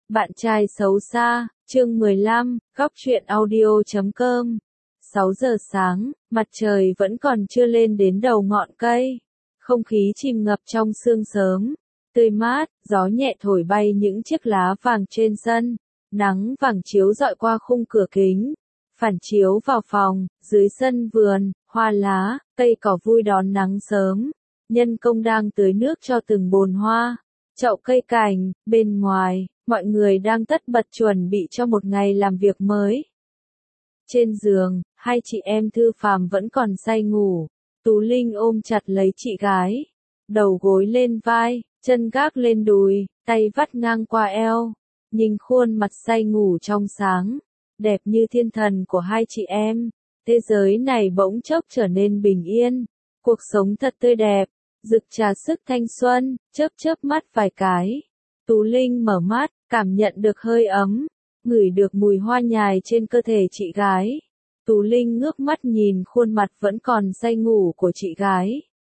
Bạn trai xấu xa, chương 15, góc truyện audio.com. 6 giờ sáng, mặt trời vẫn còn chưa lên đến đầu ngọn cây. Không khí chìm ngập trong sương sớm. Tươi mát, gió nhẹ thổi bay những chiếc lá vàng trên sân. Nắng vàng chiếu rọi qua khung cửa kính. Phản chiếu vào phòng, dưới sân vườn, hoa lá, cây cỏ vui đón nắng sớm. Nhân công đang tưới nước cho từng bồn hoa, chậu cây cảnh, bên ngoài, mọi người đang tất bật chuẩn bị cho một ngày làm việc mới. Trên giường, hai chị em Thư Phàm vẫn còn say ngủ. Tú Linh ôm chặt lấy chị gái, đầu gối lên vai, chân gác lên đùi, tay vắt ngang qua eo, nhìn khuôn mặt say ngủ trong sáng, đẹp như thiên thần của hai chị em. Thế giới này bỗng chốc trở nên bình yên, cuộc sống thật tươi đẹp, rực trà sức thanh xuân, chớp chớp mắt vài cái. Tú Linh mở mắt, cảm nhận được hơi ấm, ngửi được mùi hoa nhài trên cơ thể chị gái. Tú Linh ngước mắt nhìn khuôn mặt vẫn còn say ngủ của chị gái.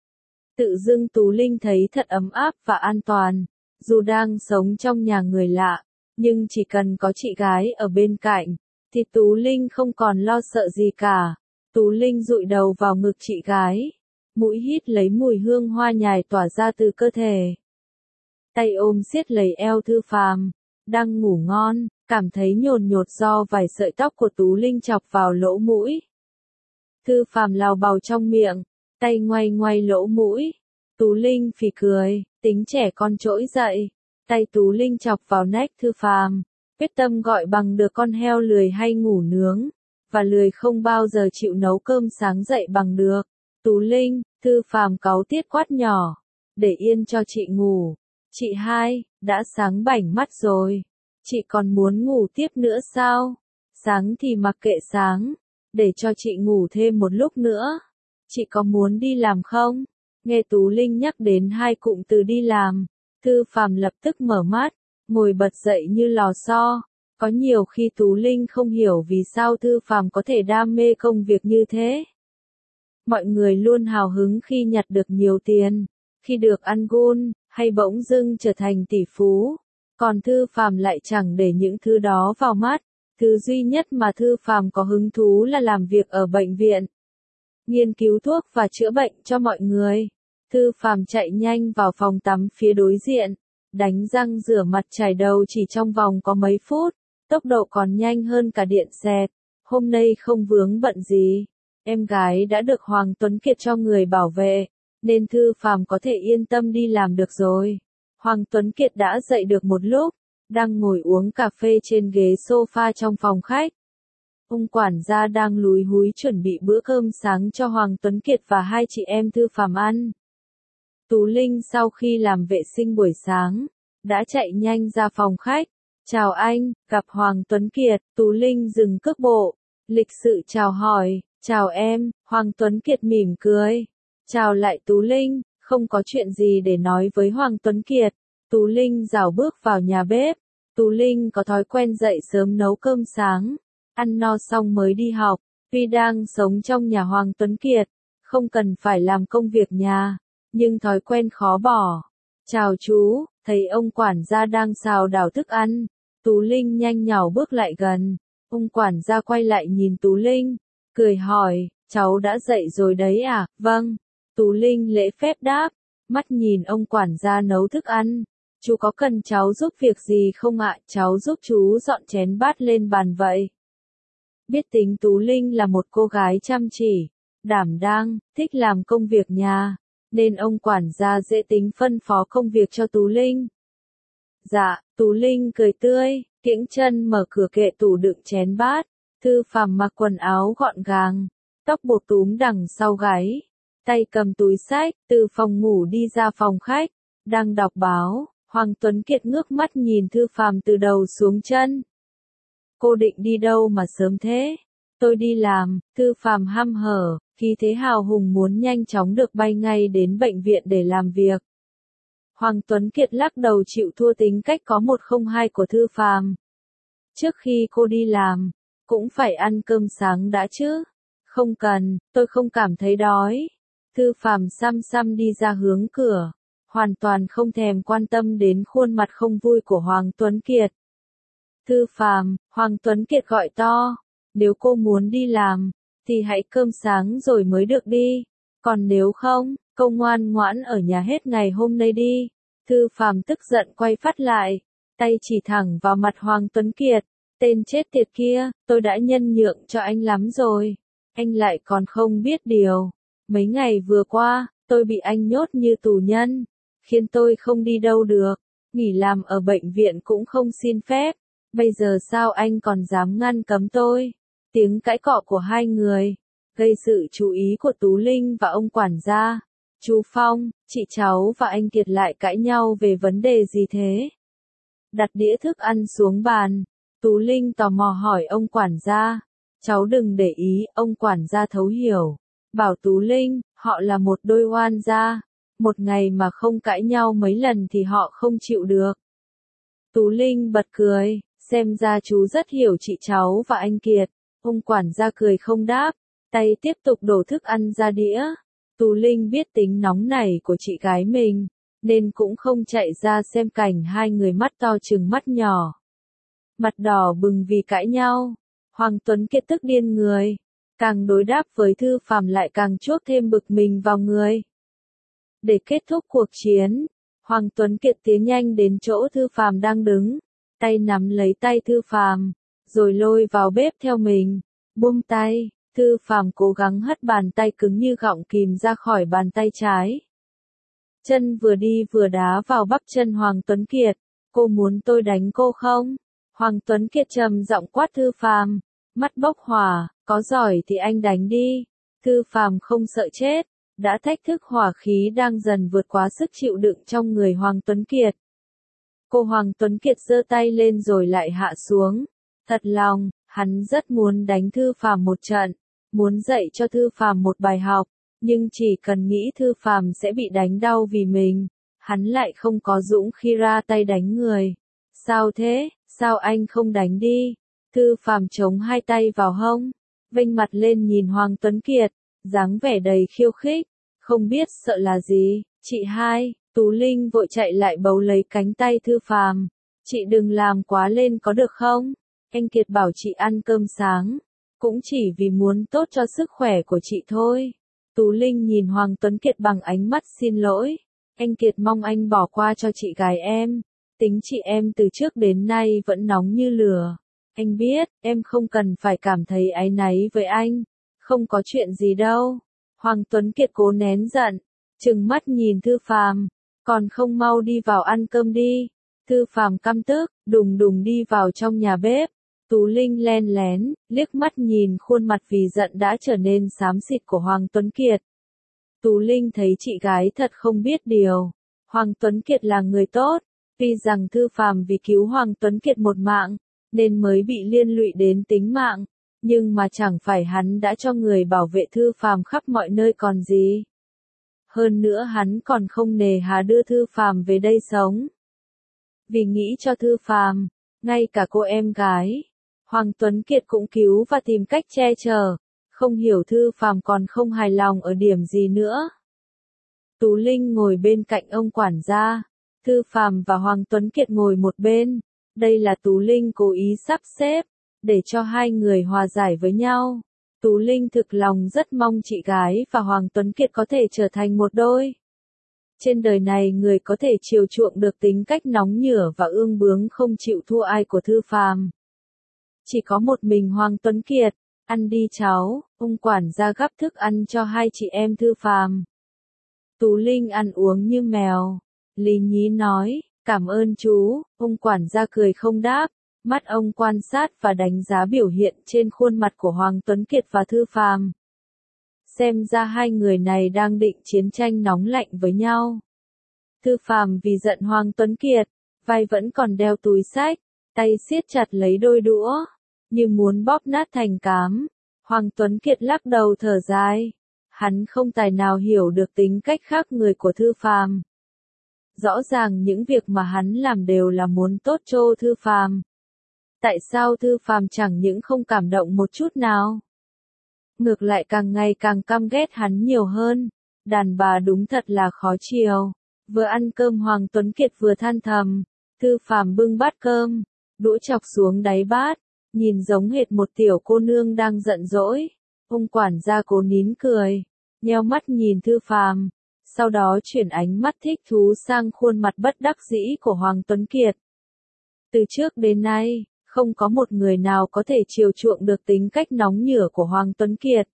Tự dưng Tú Linh thấy thật ấm áp và an toàn, dù đang sống trong nhà người lạ, nhưng chỉ cần có chị gái ở bên cạnh, thì Tú Linh không còn lo sợ gì cả. Tú Linh dụi đầu vào ngực chị gái, mũi hít lấy mùi hương hoa nhài tỏa ra từ cơ thể. Tay ôm siết lấy eo Thư Phàm, đang ngủ ngon, cảm thấy nhồn nhột do vài sợi tóc của Tú Linh chọc vào lỗ mũi. Thư Phàm lào bào trong miệng, tay ngoay ngoay lỗ mũi. Tú Linh phì cười, tính trẻ con trỗi dậy. Tay Tú Linh chọc vào nách Thư Phàm, quyết tâm gọi bằng được con heo lười hay ngủ nướng, và lười không bao giờ chịu nấu cơm sáng dậy bằng được. Tú Linh, Thư Phàm cáu tiết quát nhỏ, để yên cho chị ngủ. Chị hai, đã sáng bảnh mắt rồi. Chị còn muốn ngủ tiếp nữa sao? Sáng thì mặc kệ sáng, để cho chị ngủ thêm một lúc nữa. Chị có muốn đi làm không? Nghe Tú Linh nhắc đến hai cụm từ đi làm, Thư Phàm lập tức mở mắt, ngồi bật dậy như lò xo. Có nhiều khi Tú Linh không hiểu vì sao Thư Phàm có thể đam mê công việc như thế. Mọi người luôn hào hứng khi nhặt được nhiều tiền, khi được ăn gun, hay bỗng dưng trở thành tỷ phú. Còn Thư Phàm lại chẳng để những thứ đó vào mắt. Thứ duy nhất mà Thư Phàm có hứng thú là làm việc ở bệnh viện, nghiên cứu thuốc và chữa bệnh cho mọi người. Thư Phàm chạy nhanh vào phòng tắm phía đối diện, đánh răng rửa mặt chải đầu chỉ trong vòng có mấy phút, tốc độ còn nhanh hơn cả điện xẹt. Hôm nay không vướng bận gì, em gái đã được Hoàng Tuấn Kiệt cho người bảo vệ, nên Thư Phàm có thể yên tâm đi làm được rồi. Hoàng Tuấn Kiệt đã dậy được một lúc, đang ngồi uống cà phê trên ghế sofa trong phòng khách. Ông quản gia đang lúi húi chuẩn bị bữa cơm sáng cho Hoàng Tuấn Kiệt và hai chị em Thư Phàm ăn. Tú Linh sau khi làm vệ sinh buổi sáng, đã chạy nhanh ra phòng khách. Chào anh, gặp Hoàng Tuấn Kiệt. Tú Linh dừng cước bộ, lịch sự chào hỏi. Chào em, Hoàng Tuấn Kiệt mỉm cười. Chào lại Tú Linh, không có chuyện gì để nói với Hoàng Tuấn Kiệt. Tú Linh rảo bước vào nhà bếp. Tú Linh có thói quen dậy sớm nấu cơm sáng, ăn no xong mới đi học. Tuy đang sống trong nhà Hoàng Tuấn Kiệt, không cần phải làm công việc nhà, nhưng thói quen khó bỏ. Chào chú, thấy ông quản gia đang xào đảo thức ăn. Tú Linh nhanh nhảu bước lại gần. Ông quản gia quay lại nhìn Tú Linh, cười hỏi, cháu đã dậy rồi đấy à? Vâng. Tú Linh lễ phép đáp, mắt nhìn ông quản gia nấu thức ăn. Chú có cần cháu giúp việc gì không ạ? Cháu giúp chú dọn chén bát lên bàn vậy. Biết tính Tú Linh là một cô gái chăm chỉ, đảm đang, thích làm công việc nhà, nên ông quản gia dễ tính phân phó công việc cho Tú Linh. Dạ, Tú Linh cười tươi, kiễng chân mở cửa kệ tủ đựng chén bát. Thư Phàm mặc quần áo gọn gàng, tóc buộc túm đằng sau gáy, tay cầm túi xách, từ phòng ngủ đi ra phòng khách, đang đọc báo. Hoàng Tuấn Kiệt ngước mắt nhìn Thư Phàm từ đầu xuống chân. Cô định đi đâu mà sớm thế? Tôi đi làm. Thư Phàm hăm hở, khí thế hào hùng muốn nhanh chóng được bay ngay đến bệnh viện để làm việc. Hoàng Tuấn Kiệt lắc đầu chịu thua tính cách có 102 của Thư Phàm. Trước khi cô đi làm, cũng phải ăn cơm sáng đã chứ. Không cần, tôi không cảm thấy đói. Thư Phàm xăm xăm đi ra hướng cửa, hoàn toàn không thèm quan tâm đến khuôn mặt không vui của Hoàng Tuấn Kiệt. Thư Phàm, Hoàng Tuấn Kiệt gọi to, nếu cô muốn đi làm, thì hãy cơm sáng rồi mới được đi, còn nếu không, cô ngoan ngoãn ở nhà hết ngày hôm nay đi. Thư Phàm tức giận quay phát lại, tay chỉ thẳng vào mặt Hoàng Tuấn Kiệt, tên chết tiệt kia, tôi đã nhân nhượng cho anh lắm rồi, anh lại còn không biết điều. Mấy ngày vừa qua, tôi bị anh nhốt như tù nhân, khiến tôi không đi đâu được, nghỉ làm ở bệnh viện cũng không xin phép, bây giờ sao anh còn dám ngăn cấm tôi? Tiếng cãi cọ của hai người gây sự chú ý của Tú Linh và ông quản gia. Chú Phong, chị cháu và anh Kiệt lại cãi nhau về vấn đề gì thế? Đặt đĩa thức ăn xuống bàn, Tú Linh tò mò hỏi ông quản gia. Cháu đừng để ý, ông quản gia thấu hiểu. Bảo Tú Linh, họ là một đôi oan gia. Một ngày mà không cãi nhau mấy lần thì họ không chịu được. Tú Linh bật cười, xem ra chú rất hiểu chị cháu và anh Kiệt. Ông quản gia cười không đáp, tay tiếp tục đổ thức ăn ra đĩa. Tú Linh biết tính nóng nảy của chị gái mình, nên cũng không chạy ra xem cảnh hai người mắt to chừng mắt nhỏ. Mặt đỏ bừng vì cãi nhau, Hoàng Tuấn Kiệt tức điên người, càng đối đáp với Thư Phàm lại càng chuốc thêm bực mình vào người. Để kết thúc cuộc chiến, Hoàng Tuấn Kiệt tiến nhanh đến chỗ Thư Phàm đang đứng, tay nắm lấy tay Thư Phàm, rồi lôi vào bếp theo mình. Buông tay, Thư Phàm cố gắng hất bàn tay cứng như gọng kìm ra khỏi bàn tay trái. Chân vừa đi vừa đá vào bắp chân Hoàng Tuấn Kiệt. Cô muốn tôi đánh cô không? Hoàng Tuấn Kiệt trầm giọng quát Thư Phàm, mắt bốc hỏa, có giỏi thì anh đánh đi. Thư Phàm không sợ chết, đã thách thức hỏa khí đang dần vượt quá sức chịu đựng trong người Hoàng Tuấn Kiệt. Cô Hoàng Tuấn Kiệt giơ tay lên rồi lại hạ xuống. Thật lòng, hắn rất muốn đánh Thư Phàm một trận, muốn dạy cho Thư Phàm một bài học, nhưng chỉ cần nghĩ Thư Phàm sẽ bị đánh đau vì mình, hắn lại không có dũng khí ra tay đánh người. Sao thế, sao anh không đánh đi? Thư Phàm chống hai tay vào hông, vênh mặt lên nhìn Hoàng Tuấn Kiệt, dáng vẻ đầy khiêu khích, không biết sợ là gì. Chị hai, Tú Linh vội chạy lại bấu lấy cánh tay Thư Phàm. Chị đừng làm quá lên có được không? Anh Kiệt bảo chị ăn cơm sáng, cũng chỉ vì muốn tốt cho sức khỏe của chị thôi. Tú Linh nhìn Hoàng Tuấn Kiệt bằng ánh mắt xin lỗi. Anh Kiệt mong anh bỏ qua cho chị gái em. Tính chị em từ trước đến nay vẫn nóng như lửa. Anh biết, em không cần phải cảm thấy áy náy với anh. Không có chuyện gì đâu. Hoàng Tuấn Kiệt cố nén giận, trừng mắt nhìn Thư Phàm, còn không mau đi vào ăn cơm đi. Thư Phàm căm tức, đùng đùng đi vào trong nhà bếp. Tú Linh len lén, liếc mắt nhìn khuôn mặt vì giận đã trở nên xám xịt của Hoàng Tuấn Kiệt. Tú Linh thấy chị gái thật không biết điều. Hoàng Tuấn Kiệt là người tốt, tuy rằng Thư Phàm vì cứu Hoàng Tuấn Kiệt một mạng, nên mới bị liên lụy đến tính mạng, nhưng mà chẳng phải hắn đã cho người bảo vệ Thư Phàm khắp mọi nơi còn gì. Hơn nữa hắn còn không nề hà đưa Thư Phàm về đây sống. Vì nghĩ cho Thư Phàm, ngay cả cô em gái, Hoàng Tuấn Kiệt cũng cứu và tìm cách che chở, không hiểu Thư Phàm còn không hài lòng ở điểm gì nữa. Tú Linh ngồi bên cạnh ông quản gia, Thư Phàm và Hoàng Tuấn Kiệt ngồi một bên. Đây là Tú Linh cố ý sắp xếp, để cho hai người hòa giải với nhau. Tú Linh thực lòng rất mong chị gái và Hoàng Tuấn Kiệt có thể trở thành một đôi. Trên đời này người có thể chiều chuộng được tính cách nóng nhửa và ương bướng không chịu thua ai của Thư Phàm. Chỉ có một mình Hoàng Tuấn Kiệt. Ăn đi cháu, ông quản gia gắp thức ăn cho hai chị em Thư Phàm. Tú Linh ăn uống như mèo. Lý nhí nói, cảm ơn chú, ông quản gia cười không đáp, mắt ông quan sát và đánh giá biểu hiện trên khuôn mặt của Hoàng Tuấn Kiệt và Thư Phàm. Xem ra hai người này đang định chiến tranh nóng lạnh với nhau. Thư Phàm vì giận Hoàng Tuấn Kiệt, vai vẫn còn đeo túi xách, tay siết chặt lấy đôi đũa, như muốn bóp nát thành cám. Hoàng Tuấn Kiệt lắc đầu thở dài, hắn không tài nào hiểu được tính cách khác người của Thư Phàm. Rõ ràng những việc mà hắn làm đều là muốn tốt cho Thư Phàm. Tại sao Thư Phàm chẳng những không cảm động một chút nào? Ngược lại càng ngày càng căm ghét hắn nhiều hơn. Đàn bà đúng thật là khó chiều. Vừa ăn cơm Hoàng Tuấn Kiệt vừa than thầm. Thư Phàm bưng bát cơm, đũa chọc xuống đáy bát, nhìn giống hệt một tiểu cô nương đang giận dỗi. Ông quản gia cố nín cười, nheo mắt nhìn Thư Phàm, sau đó chuyển ánh mắt thích thú sang khuôn mặt bất đắc dĩ của Hoàng Tuấn Kiệt. Từ trước đến nay, không có một người nào có thể chiều chuộng được tính cách nóng nhửa của Hoàng Tuấn Kiệt.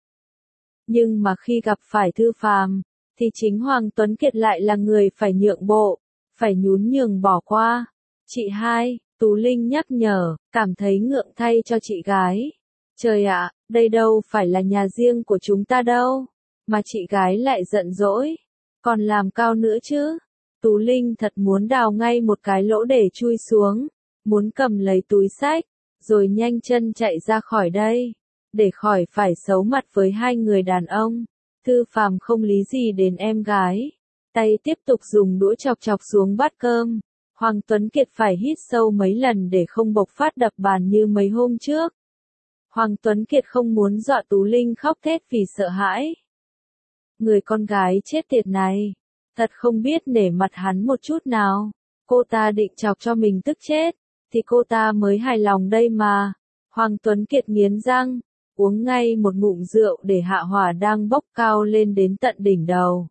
Nhưng mà khi gặp phải Thư Phàm, thì chính Hoàng Tuấn Kiệt lại là người phải nhượng bộ, phải nhún nhường bỏ qua. Chị hai, Tú Linh nhắc nhở, cảm thấy ngượng thay cho chị gái. Trời ạ, đây đâu phải là nhà riêng của chúng ta đâu, mà chị gái lại giận dỗi, còn làm cao nữa chứ. Tú Linh thật muốn đào ngay một cái lỗ để chui xuống, muốn cầm lấy túi xách, rồi nhanh chân chạy ra khỏi đây, để khỏi phải xấu mặt với hai người đàn ông. Thư Phàm không lý gì đến em gái, tay tiếp tục dùng đũa chọc chọc xuống bát cơm. Hoàng Tuấn Kiệt phải hít sâu mấy lần để không bộc phát đập bàn như mấy hôm trước. Hoàng Tuấn Kiệt không muốn dọa Tú Linh khóc thét vì sợ hãi. Người con gái chết tiệt này, thật không biết nể mặt hắn một chút nào. Cô ta định chọc cho mình tức chết, thì cô ta mới hài lòng đây mà. Hoàng Tuấn Kiệt nghiến răng, uống ngay một ngụm rượu để hạ hỏa đang bốc cao lên đến tận đỉnh đầu.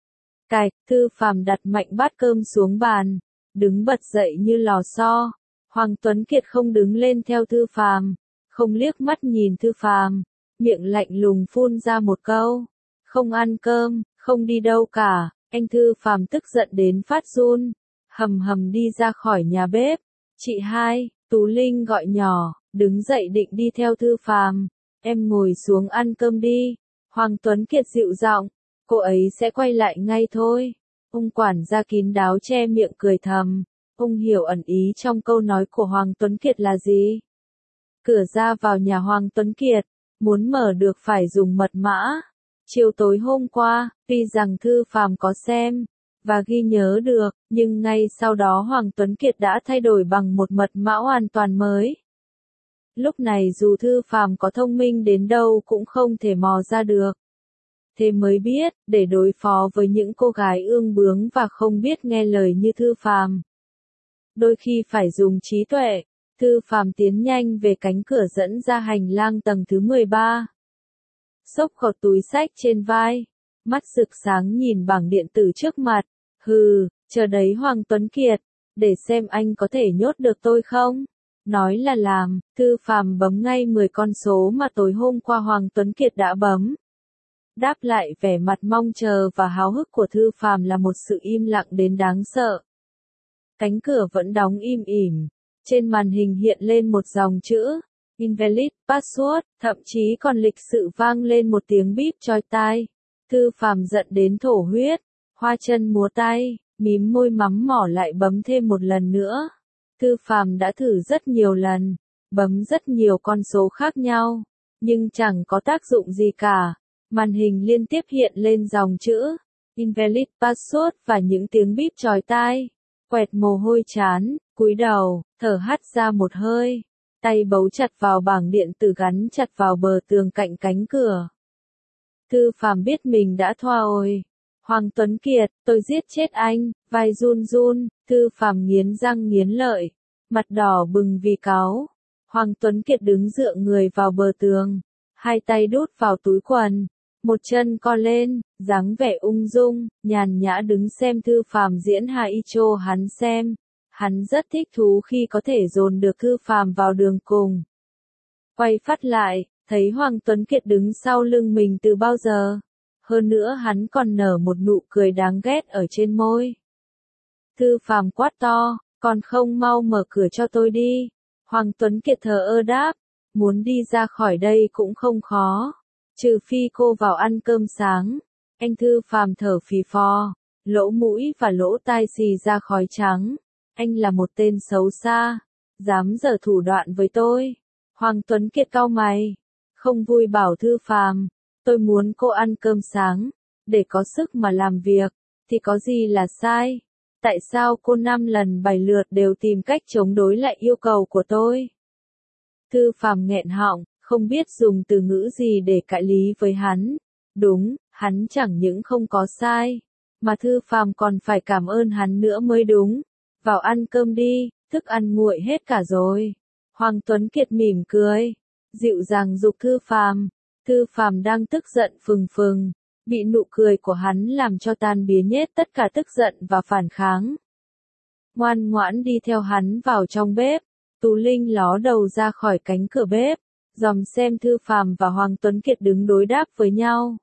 Cạch, Thư Phàm đặt mạnh bát cơm xuống bàn, đứng bật dậy như lò xo. Hoàng Tuấn Kiệt không đứng lên theo Thư Phàm, không liếc mắt nhìn Thư Phàm, miệng lạnh lùng phun ra một câu, không ăn cơm, không đi đâu cả. Anh Thư Phàm tức giận đến phát run, hầm hầm đi ra khỏi nhà bếp. Chị hai, Tú Linh gọi nhỏ, đứng dậy định đi theo Thư Phàm. Em ngồi xuống ăn cơm đi. Hoàng Tuấn Kiệt dịu giọng, cô ấy sẽ quay lại ngay thôi. Ông quản gia kín đáo che miệng cười thầm, ông hiểu ẩn ý trong câu nói của Hoàng Tuấn Kiệt là gì. Cửa ra vào nhà Hoàng Tuấn Kiệt, muốn mở được phải dùng mật mã. Chiều tối hôm qua, tuy rằng Thư Phàm có xem và ghi nhớ được, nhưng ngay sau đó Hoàng Tuấn Kiệt đã thay đổi bằng một mật mã hoàn toàn mới. Lúc này dù Thư Phàm có thông minh đến đâu cũng không thể mò ra được. Thế mới biết, để đối phó với những cô gái ương bướng và không biết nghe lời như Thư Phàm, đôi khi phải dùng trí tuệ. Thư Phàm tiến nhanh về cánh cửa dẫn ra hành lang tầng thứ 13. Xốc khọt túi xách trên vai, mắt rực sáng nhìn bảng điện tử trước mặt. Hừ, chờ đấy Hoàng Tuấn Kiệt, để xem anh có thể nhốt được tôi không? Nói là làm, Thư Phàm bấm ngay 10 con số mà tối hôm qua Hoàng Tuấn Kiệt đã bấm. Đáp lại vẻ mặt mong chờ và háo hức của Thư Phàm là một sự im lặng đến đáng sợ. Cánh cửa vẫn đóng im ỉm, trên màn hình hiện lên một dòng chữ Invalid Password, thậm chí còn lịch sự vang lên một tiếng bíp chói tai. Thư Phàm giận đến thổ huyết, hoa chân múa tay, mím môi mắm mỏ lại bấm thêm một lần nữa. Thư Phàm đã thử rất nhiều lần, bấm rất nhiều con số khác nhau, nhưng chẳng có tác dụng gì cả. Màn hình liên tiếp hiện lên dòng chữ Invalid Password và những tiếng bíp chói tai. Quẹt mồ hôi trán, cúi đầu, thở hắt ra một hơi, tay bấu chặt vào bảng điện tử gắn chặt vào bờ tường cạnh cánh cửa. Thư Phàm biết mình đã thoa rồi. Hoàng Tuấn Kiệt, tôi giết chết anh, vai run run. Thư Phàm nghiến răng nghiến lợi, mặt đỏ bừng vì cáu. Hoàng Tuấn Kiệt đứng dựa người vào bờ tường, hai tay đút vào túi quần, một chân co lên, dáng vẻ ung dung, nhàn nhã đứng xem Thư Phàm diễn hài cho hắn xem. Hắn rất thích thú khi có thể dồn được Thư Phàm vào đường cùng. Quay phát lại, thấy Hoàng Tuấn Kiệt đứng sau lưng mình từ bao giờ. Hơn nữa hắn còn nở một nụ cười đáng ghét ở trên môi. Thư Phàm quát to, còn không mau mở cửa cho tôi đi. Hoàng Tuấn Kiệt thờ ơ đáp, muốn đi ra khỏi đây cũng không khó, trừ phi cô vào ăn cơm sáng. Anh Thư Phàm thở phì phò, lỗ mũi và lỗ tai xì ra khói trắng. Anh là một tên xấu xa, dám giở thủ đoạn với tôi. Hoàng Tuấn Kiệt cau mày, không vui bảo Thư Phàm, tôi muốn cô ăn cơm sáng, để có sức mà làm việc, thì có gì là sai? Tại sao cô 5 lần 7 lượt đều tìm cách chống đối lại yêu cầu của tôi? Thư Phàm nghẹn họng, không biết dùng từ ngữ gì để cãi lý với hắn. Đúng, hắn chẳng những không có sai, mà Thư Phàm còn phải cảm ơn hắn nữa mới đúng. Vào ăn cơm đi, thức ăn nguội hết cả rồi. Hoàng Tuấn Kiệt mỉm cười, dịu dàng giục Thư Phàm. Thư Phàm đang tức giận phừng phừng, bị nụ cười của hắn làm cho tan biến hết tất cả tức giận và phản kháng. Ngoan ngoãn đi theo hắn vào trong bếp, Tú Linh ló đầu ra khỏi cánh cửa bếp, dòm xem Thư Phàm và Hoàng Tuấn Kiệt đứng đối đáp với nhau.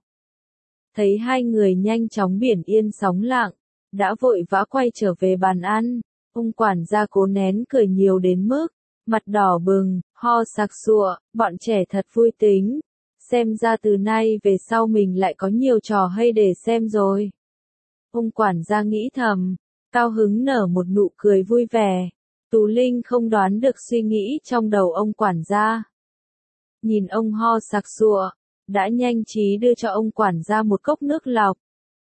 Thấy hai người nhanh chóng biển yên sóng lặng, đã vội vã quay trở về bàn ăn, ông quản gia cố nén cười nhiều đến mức mặt đỏ bừng, ho sặc sụa, bọn trẻ thật vui tính. Xem ra từ nay về sau mình lại có nhiều trò hay để xem rồi. Ông quản gia nghĩ thầm, cao hứng nở một nụ cười vui vẻ. Tú Linh không đoán được suy nghĩ trong đầu ông quản gia. Nhìn ông ho sặc sụa, đã nhanh trí đưa cho ông quản gia một cốc nước lọc.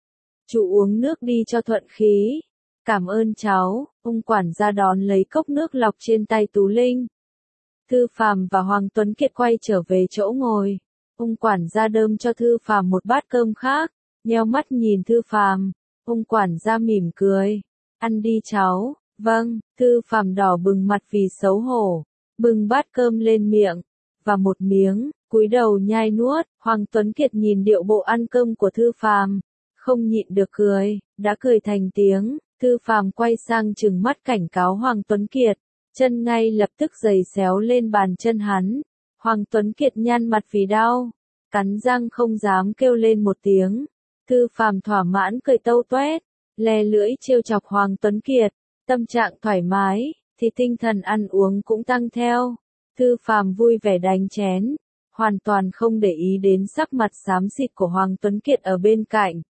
Chú uống nước đi cho thuận khí. Cảm ơn cháu, ông quản gia đón lấy cốc nước lọc trên tay Tú Linh. Thư Phàm và Hoàng Tuấn Kiệt quay trở về chỗ ngồi. Ông quản gia đơm cho Thư Phàm một bát cơm khác, nheo mắt nhìn Thư Phàm. Ông quản gia mỉm cười. Ăn đi cháu. Vâng, Thư Phàm đỏ bừng mặt vì xấu hổ, bưng bát cơm lên miệng, và một miếng, cúi đầu nhai nuốt. Hoàng Tuấn Kiệt nhìn điệu bộ ăn cơm của Thư Phàm, không nhịn được cười, đã cười thành tiếng. Thư Phàm quay sang trừng mắt cảnh cáo Hoàng Tuấn Kiệt, chân ngay lập tức giày xéo lên bàn chân hắn. Hoàng Tuấn Kiệt nhăn mặt vì đau, cắn răng không dám kêu lên một tiếng. Thư Phàm thỏa mãn cười tâu toét, lè lưỡi trêu chọc Hoàng Tuấn Kiệt, tâm trạng thoải mái, thì tinh thần ăn uống cũng tăng theo. Thư Phàm vui vẻ đánh chén, hoàn toàn không để ý đến sắc mặt xám xịt của Hoàng Tuấn Kiệt ở bên cạnh.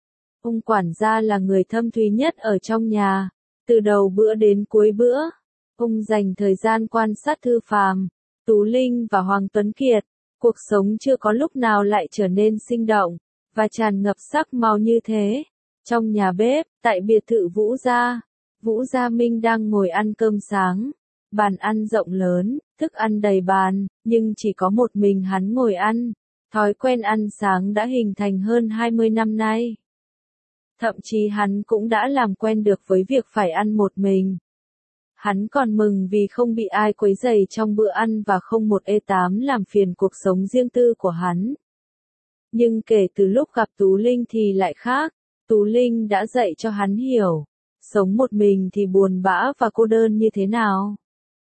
Ông quản gia là người thâm thúy nhất ở trong nhà, từ đầu bữa đến cuối bữa, ông dành thời gian quan sát Thư Phàm, Tú Linh và Hoàng Tuấn Kiệt. Cuộc sống chưa có lúc nào lại trở nên sinh động và tràn ngập sắc màu như thế. Trong nhà bếp, tại biệt thự Vũ Gia, Vũ Gia Minh đang ngồi ăn cơm sáng. Bàn ăn rộng lớn, thức ăn đầy bàn, nhưng chỉ có một mình hắn ngồi ăn. Thói quen ăn sáng đã hình thành hơn 20 năm nay. Thậm chí hắn cũng đã làm quen được với việc phải ăn một mình. Hắn còn mừng vì không bị ai quấy rầy trong bữa ăn và không một ê tám làm phiền cuộc sống riêng tư của hắn. Nhưng kể từ lúc gặp Tú Linh thì lại khác. Tú Linh đã dạy cho hắn hiểu, sống một mình thì buồn bã và cô đơn như thế nào.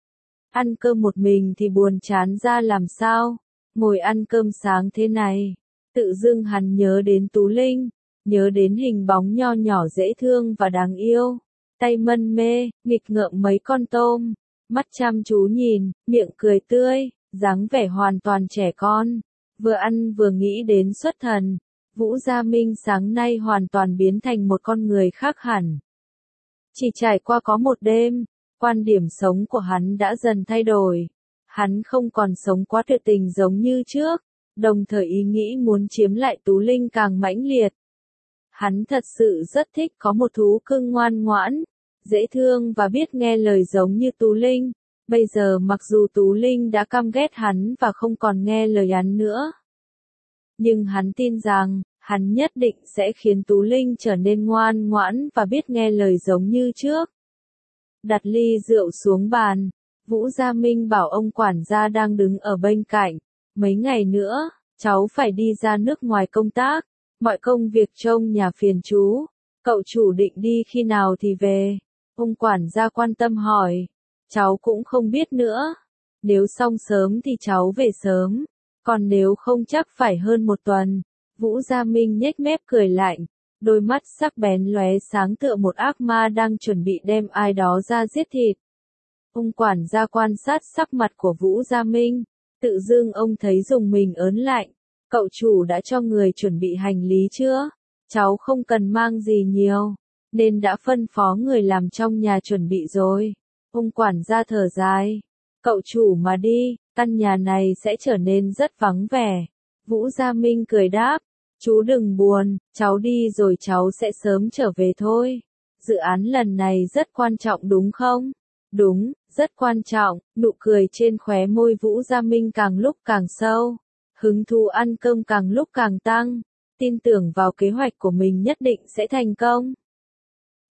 Ăn cơm một mình thì buồn chán ra làm sao. Ngồi ăn cơm sáng thế này, tự dưng hắn nhớ đến Tú Linh, nhớ đến hình bóng nho nhỏ dễ thương và đáng yêu. Tay mân mê, nghịch ngợm mấy con tôm, mắt chăm chú nhìn, miệng cười tươi, dáng vẻ hoàn toàn trẻ con. Vừa ăn vừa nghĩ đến xuất thần. Vũ Gia Minh sáng nay hoàn toàn biến thành một con người khác hẳn. Chỉ trải qua có một đêm, quan điểm sống của hắn đã dần thay đổi. Hắn không còn sống quá tuyệt tình giống như trước, đồng thời ý nghĩ muốn chiếm lại Tú Linh càng mãnh liệt. Hắn thật sự rất thích có một thú cưng ngoan ngoãn, dễ thương và biết nghe lời giống như Tú Linh. Bây giờ mặc dù Tú Linh đã căm ghét hắn và không còn nghe lời hắn nữa, nhưng hắn tin rằng, hắn nhất định sẽ khiến Tú Linh trở nên ngoan ngoãn và biết nghe lời giống như trước. Đặt ly rượu xuống bàn, Vũ Gia Minh bảo ông quản gia đang đứng ở bên cạnh, mấy ngày nữa, cháu phải đi ra nước ngoài công tác, mọi công việc trông nhà phiền chú, cậu chủ định đi khi nào thì về. Ông quản gia quan tâm hỏi, cháu cũng không biết nữa, nếu xong sớm thì cháu về sớm, còn nếu không chắc phải hơn một tuần. Vũ Gia Minh nhếch mép cười lạnh, đôi mắt sắc bén lóe sáng tựa một ác ma đang chuẩn bị đem ai đó ra giết thịt. Ông quản gia quan sát sắc mặt của Vũ Gia Minh, tự dưng ông thấy rùng mình ớn lạnh. Cậu chủ đã cho người chuẩn bị hành lý chưa? Cháu không cần mang gì nhiều, nên đã phân phó người làm trong nhà chuẩn bị rồi. Ông quản gia thở dài, cậu chủ mà đi, căn nhà này sẽ trở nên rất vắng vẻ. Vũ Gia Minh cười đáp, chú đừng buồn, cháu đi rồi cháu sẽ sớm trở về thôi. Dự án lần này rất quan trọng đúng không? Đúng, rất quan trọng. Nụ cười trên khóe môi Vũ Gia Minh càng lúc càng sâu, hứng thú ăn cơm càng lúc càng tăng, tin tưởng vào kế hoạch của mình nhất định sẽ thành công.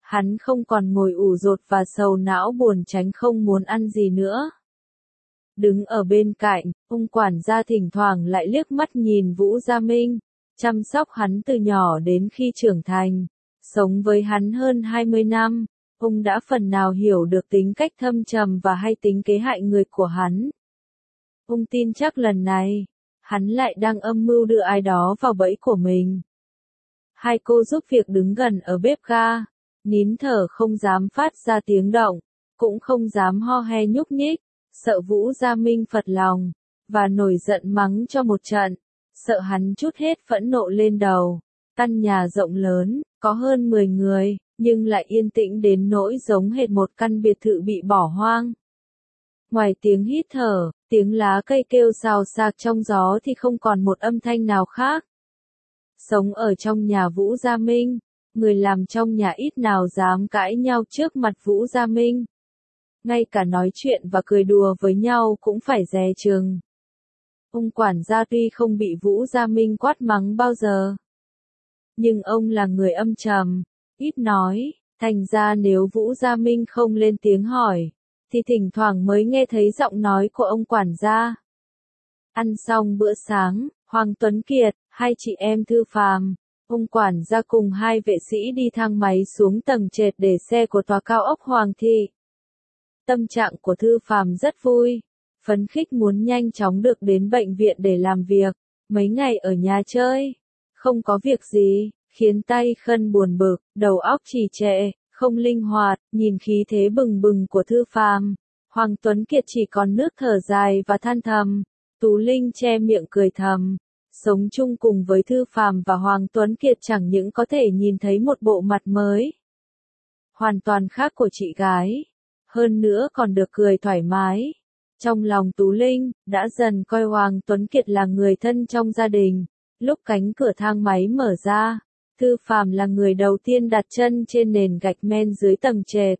Hắn không còn ngồi ủ rột và sầu não buồn chánh không muốn ăn gì nữa. Đứng ở bên cạnh, ông quản gia thỉnh thoảng lại liếc mắt nhìn Vũ Gia Minh, chăm sóc hắn từ nhỏ đến khi trưởng thành. Sống với hắn hơn 20 năm, ông đã phần nào hiểu được tính cách thâm trầm và hay tính kế hại người của hắn. Ông tin chắc lần này, hắn lại đang âm mưu đưa ai đó vào bẫy của mình. Hai cô giúp việc đứng gần ở bếp ga, nín thở không dám phát ra tiếng động, cũng không dám ho he nhúc nhích, sợ Vũ Gia Minh phật lòng, và nổi giận mắng cho một trận, sợ hắn trút hết phẫn nộ lên đầu. Căn nhà rộng lớn, có hơn 10 người, nhưng lại yên tĩnh đến nỗi giống hệt một căn biệt thự bị bỏ hoang. Ngoài tiếng hít thở, tiếng lá cây kêu xào xạc trong gió thì không còn một âm thanh nào khác. Sống ở trong nhà Vũ Gia Minh, người làm trong nhà ít nào dám cãi nhau trước mặt Vũ Gia Minh. Ngay cả nói chuyện và cười đùa với nhau cũng phải dè chừng. Ông quản gia tuy không bị Vũ Gia Minh quát mắng bao giờ, nhưng ông là người âm trầm, ít nói, thành ra nếu Vũ Gia Minh không lên tiếng hỏi, thì thỉnh thoảng mới nghe thấy giọng nói của ông quản gia. Ăn xong bữa sáng, Hoàng Tuấn Kiệt, hai chị em Thư Phàm, ông quản gia cùng hai vệ sĩ đi thang máy xuống tầng trệt để xe của tòa cao ốc Hoàng Thị. Tâm trạng của Thư Phàm rất vui, phấn khích muốn nhanh chóng được đến bệnh viện để làm việc. Mấy ngày ở nhà chơi, không có việc gì, khiến tay Khân buồn bực, đầu óc trì trệ, không linh hoạt. Nhìn khí thế bừng bừng của Thư Phàm, Hoàng Tuấn Kiệt chỉ còn nước thở dài và than thầm. Tú Linh che miệng cười thầm. Sống chung cùng với Thư Phàm và Hoàng Tuấn Kiệt chẳng những có thể nhìn thấy một bộ mặt mới, hoàn toàn khác của chị gái, hơn nữa còn được cười thoải mái. Trong lòng Tú Linh, đã dần coi Hoàng Tuấn Kiệt là người thân trong gia đình. Lúc cánh cửa thang máy mở ra, Thư Phàm là người đầu tiên đặt chân trên nền gạch men dưới tầng trệt.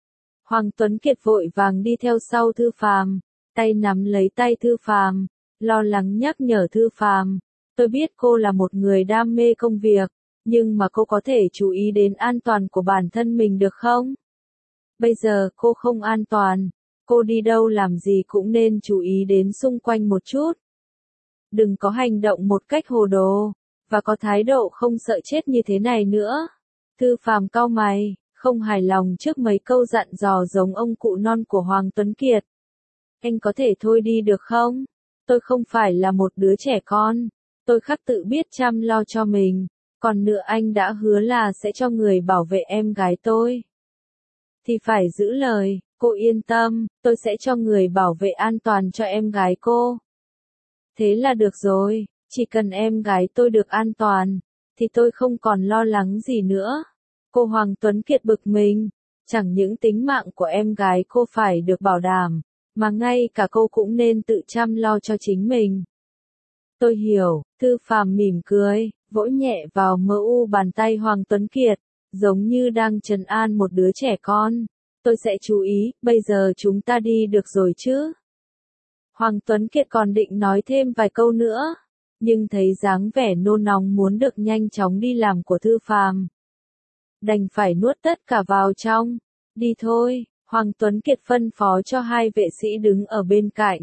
Hoàng Tuấn Kiệt vội vàng đi theo sau Thư Phàm, tay nắm lấy tay Thư Phàm, lo lắng nhắc nhở Thư Phàm, tôi biết cô là một người đam mê công việc, nhưng mà cô có thể chú ý đến an toàn của bản thân mình được không? Bây giờ cô không an toàn, cô đi đâu làm gì cũng nên chú ý đến xung quanh một chút. Đừng có hành động một cách hồ đồ, và có thái độ không sợ chết như thế này nữa. Thư Phàm cau mày, không hài lòng trước mấy câu dặn dò giống ông cụ non của Hoàng Tuấn Kiệt. Anh có thể thôi đi được không? Tôi không phải là một đứa trẻ con, tôi khắc tự biết chăm lo cho mình, còn nữa anh đã hứa là sẽ cho người bảo vệ em gái tôi. Thì phải giữ lời, cô yên tâm, tôi sẽ cho người bảo vệ an toàn cho em gái cô. Thế là được rồi, chỉ cần em gái tôi được an toàn, thì tôi không còn lo lắng gì nữa. Cô Hoàng Tuấn Kiệt bực mình, chẳng những tính mạng của em gái cô phải được bảo đảm, mà ngay cả cô cũng nên tự chăm lo cho chính mình. Tôi hiểu, Thư Phàm mỉm cười, vỗ nhẹ vào mờ u bàn tay Hoàng Tuấn Kiệt, giống như đang trấn an một đứa trẻ con. Tôi sẽ chú ý, bây giờ chúng ta đi được rồi chứ? Hoàng Tuấn Kiệt còn định nói thêm vài câu nữa, nhưng thấy dáng vẻ nôn nóng muốn được nhanh chóng đi làm của Thư Phàm, đành phải nuốt tất cả vào trong. Đi thôi, Hoàng Tuấn Kiệt phân phó cho hai vệ sĩ đứng ở bên cạnh.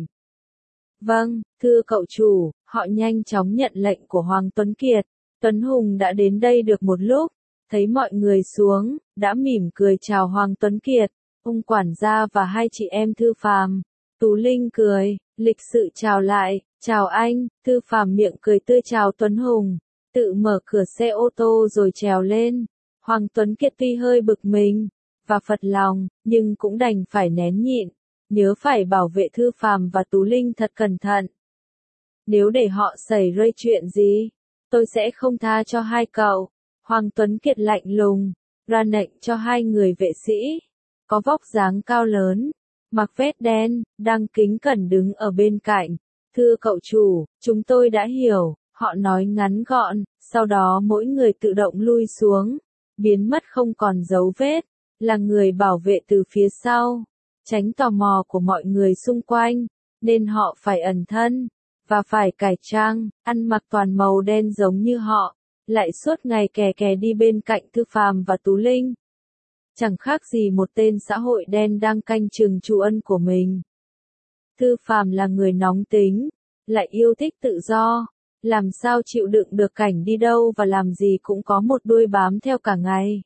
Vâng, thưa cậu chủ, họ nhanh chóng nhận lệnh của Hoàng Tuấn Kiệt. Tuấn Hùng đã đến đây được một lúc, thấy mọi người xuống, đã mỉm cười chào Hoàng Tuấn Kiệt, ông quản gia và hai chị em Thư Phàm. Tú Linh cười, lịch sự chào lại, chào anh. Thư Phàm miệng cười tươi chào Tuấn Hùng, tự mở cửa xe ô tô rồi trèo lên. Hoàng Tuấn Kiệt tuy hơi bực mình và phật lòng, nhưng cũng đành phải nén nhịn, nhớ phải bảo vệ Thư Phàm và Tú Linh thật cẩn thận. Nếu để họ xảy ra chuyện gì, tôi sẽ không tha cho hai cậu. Hoàng Tuấn Kiệt lạnh lùng, ra lệnh cho hai người vệ sĩ, có vóc dáng cao lớn, mặc vest đen, đang kính cẩn đứng ở bên cạnh. Thưa cậu chủ, chúng tôi đã hiểu, họ nói ngắn gọn, sau đó mỗi người tự động lui xuống, biến mất không còn dấu vết, là người bảo vệ từ phía sau, tránh tò mò của mọi người xung quanh, nên họ phải ẩn thân, và phải cải trang, ăn mặc toàn màu đen giống như họ, lại suốt ngày kè kè đi bên cạnh Thư Phàm và Tú Linh. chẳng khác gì một tên xã hội đen đang canh chừng chủ ân của mình. Thư Phàm là người nóng tính, lại yêu thích tự do, làm sao chịu đựng được cảnh đi đâu và làm gì cũng có một đuôi bám theo cả ngày.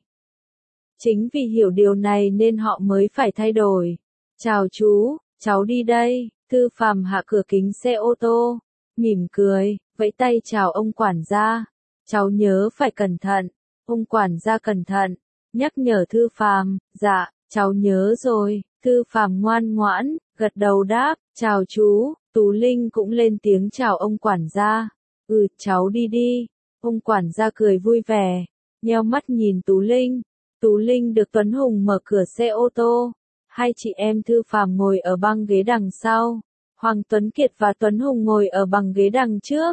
Chính vì hiểu điều này nên họ mới phải thay đổi. Chào chú, cháu đi đây. Thư Phàm hạ cửa kính xe ô tô, mỉm cười, vẫy tay chào ông quản gia. Cháu nhớ phải cẩn thận. Ông quản gia cẩn thận, nhắc nhở Thư Phàm. Dạ, cháu nhớ rồi. Thư Phàm ngoan ngoãn, gật đầu đáp, chào chú. Tú Linh cũng lên tiếng chào ông quản gia. Cháu đi đi. Ông quản gia cười vui vẻ, nheo mắt nhìn Tú Linh. Tú Linh được Tuấn Hùng mở cửa xe ô tô. Hai chị em Thư Phàm ngồi ở băng ghế đằng sau. Hoàng Tuấn Kiệt và Tuấn Hùng ngồi ở bằng ghế đằng trước.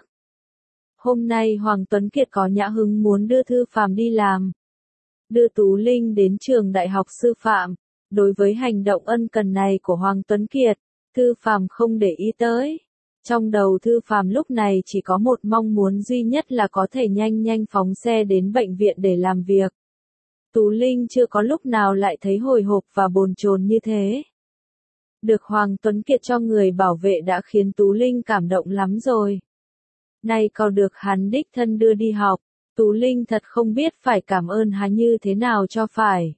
Hôm nay Hoàng Tuấn Kiệt có nhã hứng muốn đưa Thư Phàm đi làm. Đưa Tú Linh đến trường đại học sư phạm. Đối với hành động ân cần này của Hoàng Tuấn Kiệt, Thư Phàm không để ý tới. Trong đầu Thư Phàm lúc này chỉ có một mong muốn duy nhất là có thể nhanh nhanh phóng xe đến bệnh viện để làm việc. Tú Linh chưa có lúc nào lại thấy hồi hộp và bồn chồn như thế. Được Hoàng Tuấn Kiệt cho người bảo vệ đã khiến Tú Linh cảm động lắm rồi. Nay còn được hắn đích thân đưa đi học, Tú Linh thật không biết phải cảm ơn hắn như thế nào cho phải.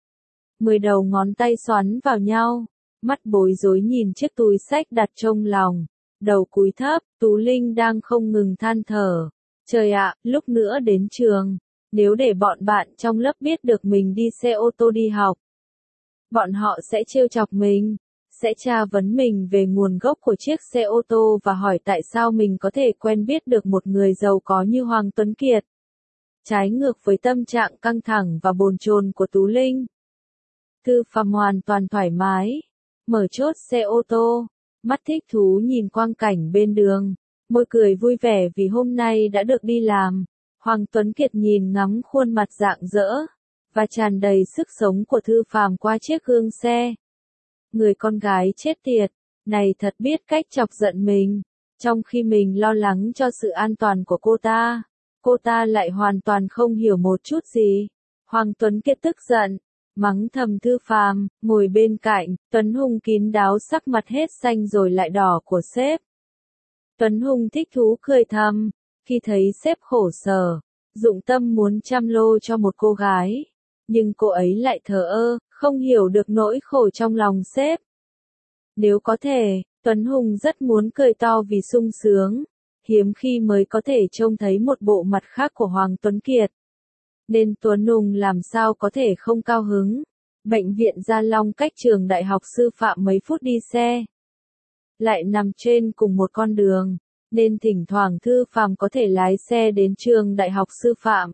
10 đầu ngón tay xoắn vào nhau, mắt bối rối nhìn chiếc túi xách đặt trong lòng, đầu cúi thấp, Tú Linh đang không ngừng than thở. Trời ạ, lúc nữa đến trường, nếu để bọn bạn trong lớp biết được mình đi xe ô tô đi học, bọn họ sẽ trêu chọc mình, sẽ tra vấn mình về nguồn gốc của chiếc xe ô tô và hỏi tại sao mình có thể quen biết được một người giàu có như Hoàng Tuấn Kiệt. Trái ngược với tâm trạng căng thẳng và bồn chồn của Tú Linh, Thư Phàm hoàn toàn thoải mái, mở chốt xe ô tô, mắt thích thú nhìn quang cảnh bên đường, môi cười vui vẻ vì hôm nay đã được đi làm. Hoàng Tuấn Kiệt nhìn ngắm khuôn mặt rạng rỡ và tràn đầy sức sống của Thư Phàm qua chiếc gương xe. Người con gái chết tiệt, này thật biết cách chọc giận mình, trong khi mình lo lắng cho sự an toàn của cô ta lại hoàn toàn không hiểu một chút gì. Hoàng Tuấn Kiệt tức giận, mắng thầm Thư Phàm, ngồi bên cạnh, Tuấn Hùng kín đáo sắc mặt hết xanh rồi lại đỏ của sếp. Tuấn Hùng thích thú cười thầm, khi thấy sếp khổ sở, dụng tâm muốn chăm lo cho một cô gái, nhưng cô ấy lại thờ ơ, không hiểu được nỗi khổ trong lòng sếp. Nếu có thể, Tuấn Hùng rất muốn cười to vì sung sướng, hiếm khi mới có thể trông thấy một bộ mặt khác của Hoàng Tuấn Kiệt. Nên Tuấn Hùng làm sao có thể không cao hứng. Bệnh viện Gia Long cách trường đại học sư phạm mấy phút đi xe, lại nằm trên cùng một con đường, nên thỉnh thoảng Thư Phàm có thể lái xe đến trường đại học sư phạm.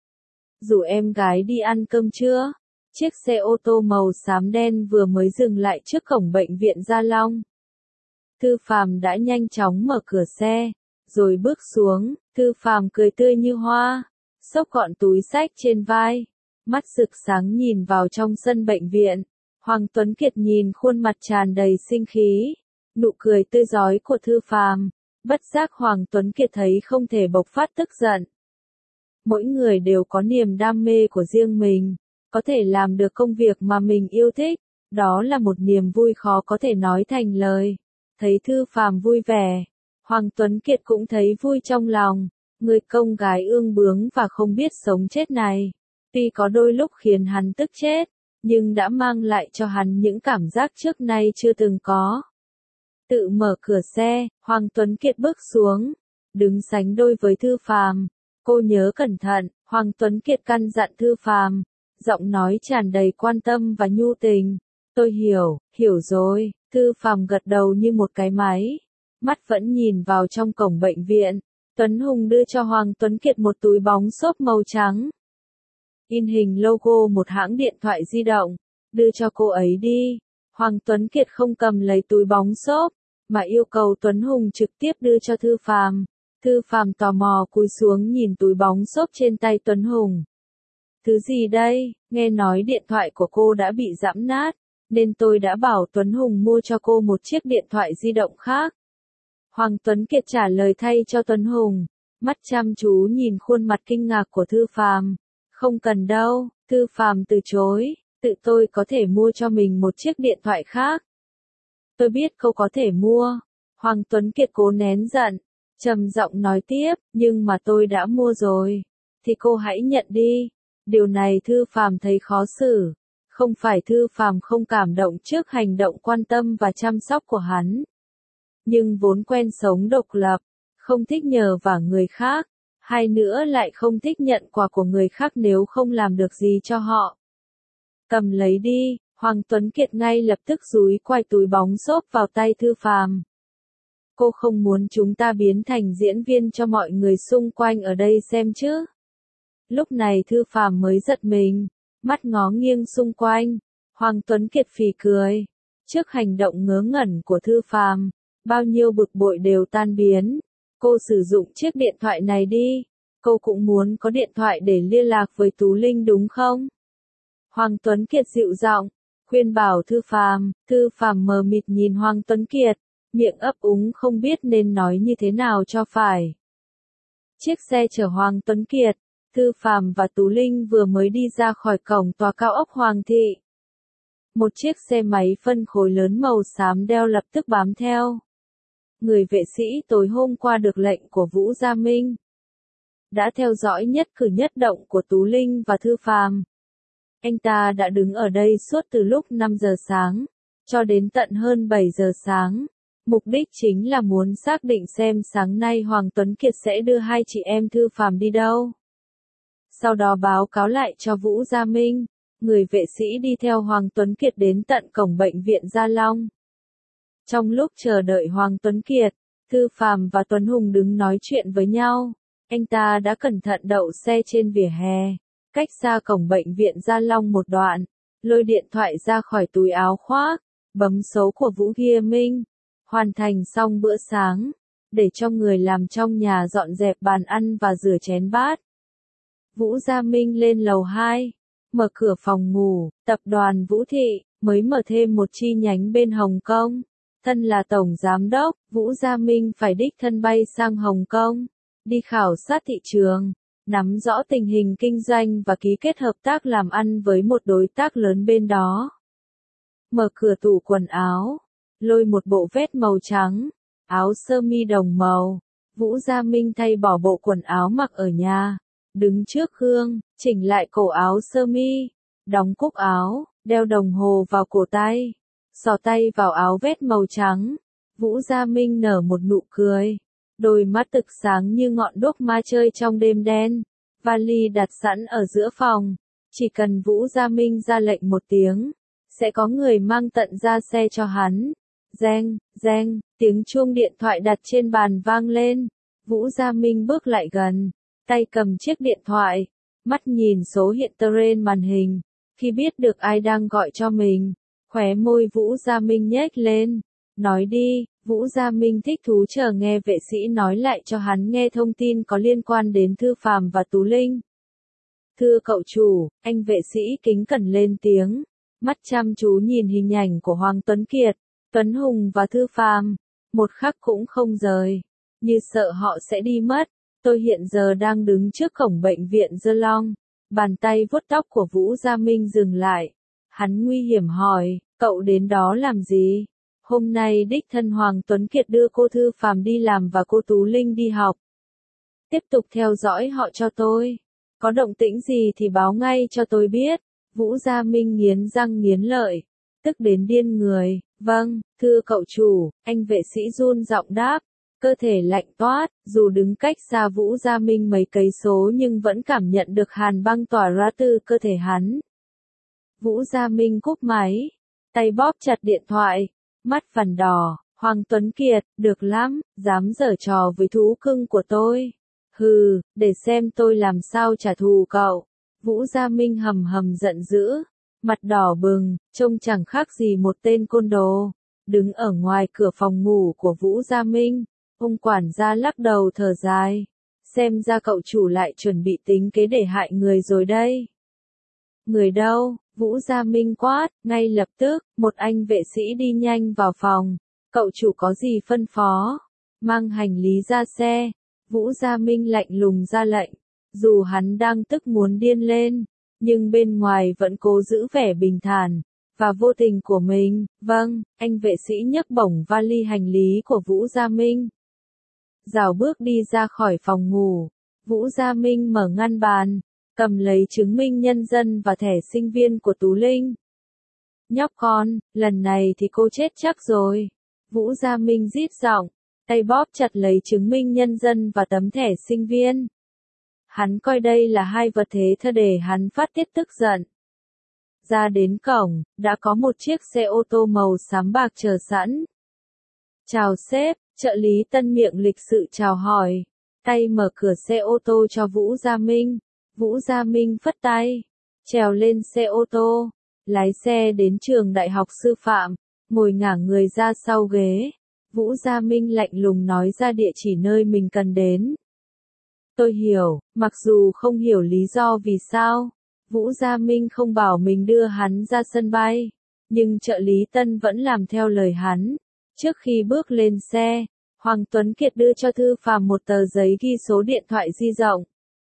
Rủ em gái đi ăn cơm trưa. Chiếc xe ô tô màu xám đen vừa mới dừng lại trước cổng bệnh viện Gia Long. Thư Phàm đã nhanh chóng mở cửa xe, rồi bước xuống. Thư Phàm cười tươi như hoa, xốc gọn túi xách trên vai, mắt rực sáng nhìn vào trong sân bệnh viện. Hoàng Tuấn Kiệt nhìn khuôn mặt tràn đầy sinh khí, nụ cười tươi rói của Thư Phàm, bất giác Hoàng Tuấn Kiệt thấy không thể bộc phát tức giận. Mỗi người đều có niềm đam mê của riêng mình, có thể làm được công việc mà mình yêu thích, đó là một niềm vui khó có thể nói thành lời. Thấy Thư Phàm vui vẻ, Hoàng Tuấn Kiệt cũng thấy vui trong lòng. Người con gái ương bướng và không biết sống chết này, tuy có đôi lúc khiến hắn tức chết, nhưng đã mang lại cho hắn những cảm giác trước nay chưa từng có. Tự mở cửa xe, Hoàng Tuấn Kiệt bước xuống, đứng sánh đôi với Thư Phàm. Cô nhớ cẩn thận, Hoàng Tuấn Kiệt căn dặn Thư Phàm, giọng nói tràn đầy quan tâm và nhu tình. Tôi hiểu rồi. Thư Phàm gật đầu như một cái máy, mắt vẫn nhìn vào trong cổng bệnh viện. Tuấn Hùng đưa cho Hoàng Tuấn Kiệt một túi bóng xốp màu trắng, in hình logo một hãng điện thoại di động, đưa cho cô ấy đi. Hoàng Tuấn Kiệt không cầm lấy túi bóng xốp, mà yêu cầu Tuấn Hùng trực tiếp đưa cho Thư Phàm. Thư Phàm tò mò cúi xuống nhìn túi bóng xốp trên tay Tuấn Hùng. Thứ gì đây? Nghe nói điện thoại của cô đã bị giẫm nát, nên tôi đã bảo Tuấn Hùng mua cho cô một chiếc điện thoại di động khác. Hoàng Tuấn Kiệt trả lời thay cho Tuấn Hùng, mắt chăm chú nhìn khuôn mặt kinh ngạc của Thư Phàm. Không cần đâu. Thư Phàm từ chối, Tự tôi có thể mua cho mình một chiếc điện thoại khác. Tôi biết cô có thể mua. Hoàng Tuấn Kiệt cố nén giận, trầm giọng nói tiếp, nhưng mà tôi đã mua rồi. Thì cô hãy nhận đi. Điều này Thư Phàm thấy khó xử. Không phải Thư Phàm không cảm động trước hành động quan tâm và chăm sóc của hắn. Nhưng vốn quen sống độc lập, không thích nhờ vả người khác. Hai nữa lại không thích nhận quà của người khác nếu không làm được gì cho họ. Cầm lấy đi, Hoàng Tuấn Kiệt ngay lập tức dúi quai túi bóng xốp vào tay Thư Phàm. Cô không muốn chúng ta biến thành diễn viên cho mọi người xung quanh ở đây xem chứ? Lúc này Thư Phàm mới giật mình, mắt ngó nghiêng xung quanh. Hoàng Tuấn Kiệt phì cười. Trước hành động ngớ ngẩn của Thư Phàm, bao nhiêu bực bội đều tan biến. Cô sử dụng chiếc điện thoại này đi. Cô cũng muốn có điện thoại để liên lạc với Tú Linh đúng không? Hoàng Tuấn Kiệt dịu giọng, khuyên bảo Thư Phàm. Thư Phàm mờ mịt nhìn Hoàng Tuấn Kiệt, miệng ấp úng không biết nên nói như thế nào cho phải. Chiếc xe chở Hoàng Tuấn Kiệt, Thư Phàm và Tú Linh vừa mới đi ra khỏi cổng tòa cao ốc Hoàng thị. Một chiếc xe máy phân khối lớn màu xám đeo lập tức bám theo. Người vệ sĩ tối hôm qua được lệnh của Vũ Gia Minh đã theo dõi nhất cử nhất động của Tú Linh và Thư Phàm. Anh ta đã đứng ở đây suốt từ lúc 5 giờ sáng, cho đến tận hơn 7 giờ sáng. Mục đích chính là muốn xác định xem sáng nay Hoàng Tuấn Kiệt sẽ đưa hai chị em Thư Phàm đi đâu. Sau đó báo cáo lại cho Vũ Gia Minh. Người vệ sĩ đi theo Hoàng Tuấn Kiệt đến tận cổng bệnh viện Gia Long. Trong lúc chờ đợi Hoàng Tuấn Kiệt, Thư Phàm và Tuấn Hùng đứng nói chuyện với nhau. Anh ta đã cẩn thận đậu xe trên vỉa hè, cách xa cổng bệnh viện Gia Long một đoạn, lôi điện thoại ra khỏi túi áo khoác, bấm số của Vũ Gia Minh. Hoàn thành xong bữa sáng, để cho người làm trong nhà dọn dẹp bàn ăn và rửa chén bát. Vũ Gia Minh lên lầu 2, mở cửa phòng ngủ. Tập đoàn Vũ Thị mới mở thêm một chi nhánh bên Hồng Kông. Thân là tổng giám đốc, Vũ Gia Minh phải đích thân bay sang Hồng Kông, đi khảo sát thị trường, nắm rõ tình hình kinh doanh và ký kết hợp tác làm ăn với một đối tác lớn bên đó. Mở cửa tủ quần áo, lôi một bộ vest màu trắng, áo sơ mi đồng màu. Vũ Gia Minh thay bỏ bộ quần áo mặc ở nhà, đứng trước gương, chỉnh lại cổ áo sơ mi, đóng cúc áo, đeo đồng hồ vào cổ tay, xỏ tay vào áo vest màu trắng. Vũ Gia Minh nở một nụ cười, đôi mắt thực sáng như ngọn đuốc ma chơi trong đêm đen. Vali đặt sẵn ở giữa phòng, chỉ cần Vũ Gia Minh ra lệnh một tiếng, sẽ có người mang tận ra xe cho hắn. Reng, reng, tiếng chuông điện thoại đặt trên bàn vang lên. Vũ Gia Minh bước lại gần, tay cầm chiếc điện thoại, mắt nhìn số hiện trên màn hình. Khi biết được ai đang gọi cho mình, khóe môi Vũ Gia Minh nhếch lên. Nói đi. Vũ Gia Minh thích thú chờ nghe vệ sĩ nói lại cho hắn nghe thông tin có liên quan đến Thư Phàm và Tú Linh. Thưa cậu chủ, anh vệ sĩ kính cẩn lên tiếng, mắt chăm chú nhìn hình ảnh của Hoàng Tuấn Kiệt, Tuấn Hùng và Thư Phàm, một khắc cũng không rời, như sợ họ sẽ đi mất. Tôi hiện giờ đang đứng trước cổng bệnh viện Gia Long. Bàn tay vuốt tóc của Vũ Gia Minh dừng lại. Hắn nguy hiểm hỏi, cậu đến đó làm gì? Hôm nay đích thân Hoàng Tuấn Kiệt đưa cô Thư Phàm đi làm và cô Tú Linh đi học. Tiếp tục theo dõi họ cho tôi. Có động tĩnh gì thì báo ngay cho tôi biết. Vũ Gia Minh nghiến răng nghiến lợi, tức đến điên người. Vâng, thưa cậu chủ, anh vệ sĩ run giọng đáp, cơ thể lạnh toát, dù đứng cách xa Vũ Gia Minh mấy cây số nhưng vẫn cảm nhận được hàn băng tỏa ra từ cơ thể hắn. Vũ Gia Minh cúp máy, tay bóp chặt điện thoại, mắt vằn đỏ. Hoàng Tuấn Kiệt, được lắm, dám giở trò với thú cưng của tôi. Hừ, để xem tôi làm sao trả thù cậu. Vũ Gia Minh hầm hầm giận dữ, mặt đỏ bừng, trông chẳng khác gì một tên côn đồ. Đứng ở ngoài cửa phòng ngủ của Vũ Gia Minh, ông quản gia lắc đầu thở dài. Xem ra cậu chủ lại chuẩn bị tính kế để hại người rồi đây. Người đâu? Vũ Gia Minh quát. Ngay lập tức, một anh vệ sĩ đi nhanh vào phòng. Cậu chủ có gì phân phó? Mang hành lý ra xe. Vũ Gia Minh lạnh lùng ra lệnh. Dù hắn đang tức muốn điên lên, nhưng bên ngoài vẫn cố giữ vẻ bình thản và vô tình của mình. Vâng, anh vệ sĩ nhấc bổng vali hành lý của Vũ Gia Minh. Rảo bước đi ra khỏi phòng ngủ. Vũ Gia Minh mở ngăn bàn, cầm lấy chứng minh nhân dân và thẻ sinh viên của Tú Linh. Nhóc con, lần này thì cô chết chắc rồi. Vũ Gia Minh rít giọng, tay bóp chặt lấy chứng minh nhân dân và tấm thẻ sinh viên. Hắn coi đây là hai vật thế thơ để hắn phát tiết tức giận. Ra đến cổng, đã có một chiếc xe ô tô màu xám bạc chờ sẵn. Chào sếp, trợ lý Tân miệng lịch sự chào hỏi. Tay mở cửa xe ô tô cho Vũ Gia Minh. Vũ Gia Minh phất tay, trèo lên xe ô tô, lái xe đến trường đại học sư phạm, ngồi ngả người ra sau ghế. Vũ Gia Minh lạnh lùng nói ra địa chỉ nơi mình cần đến. Tôi hiểu, mặc dù không hiểu lý do vì sao, Vũ Gia Minh không bảo mình đưa hắn ra sân bay, nhưng trợ lý Tân vẫn làm theo lời hắn. Trước khi bước lên xe, Hoàng Tuấn Kiệt đưa cho Thư Phàm một tờ giấy ghi số điện thoại di động,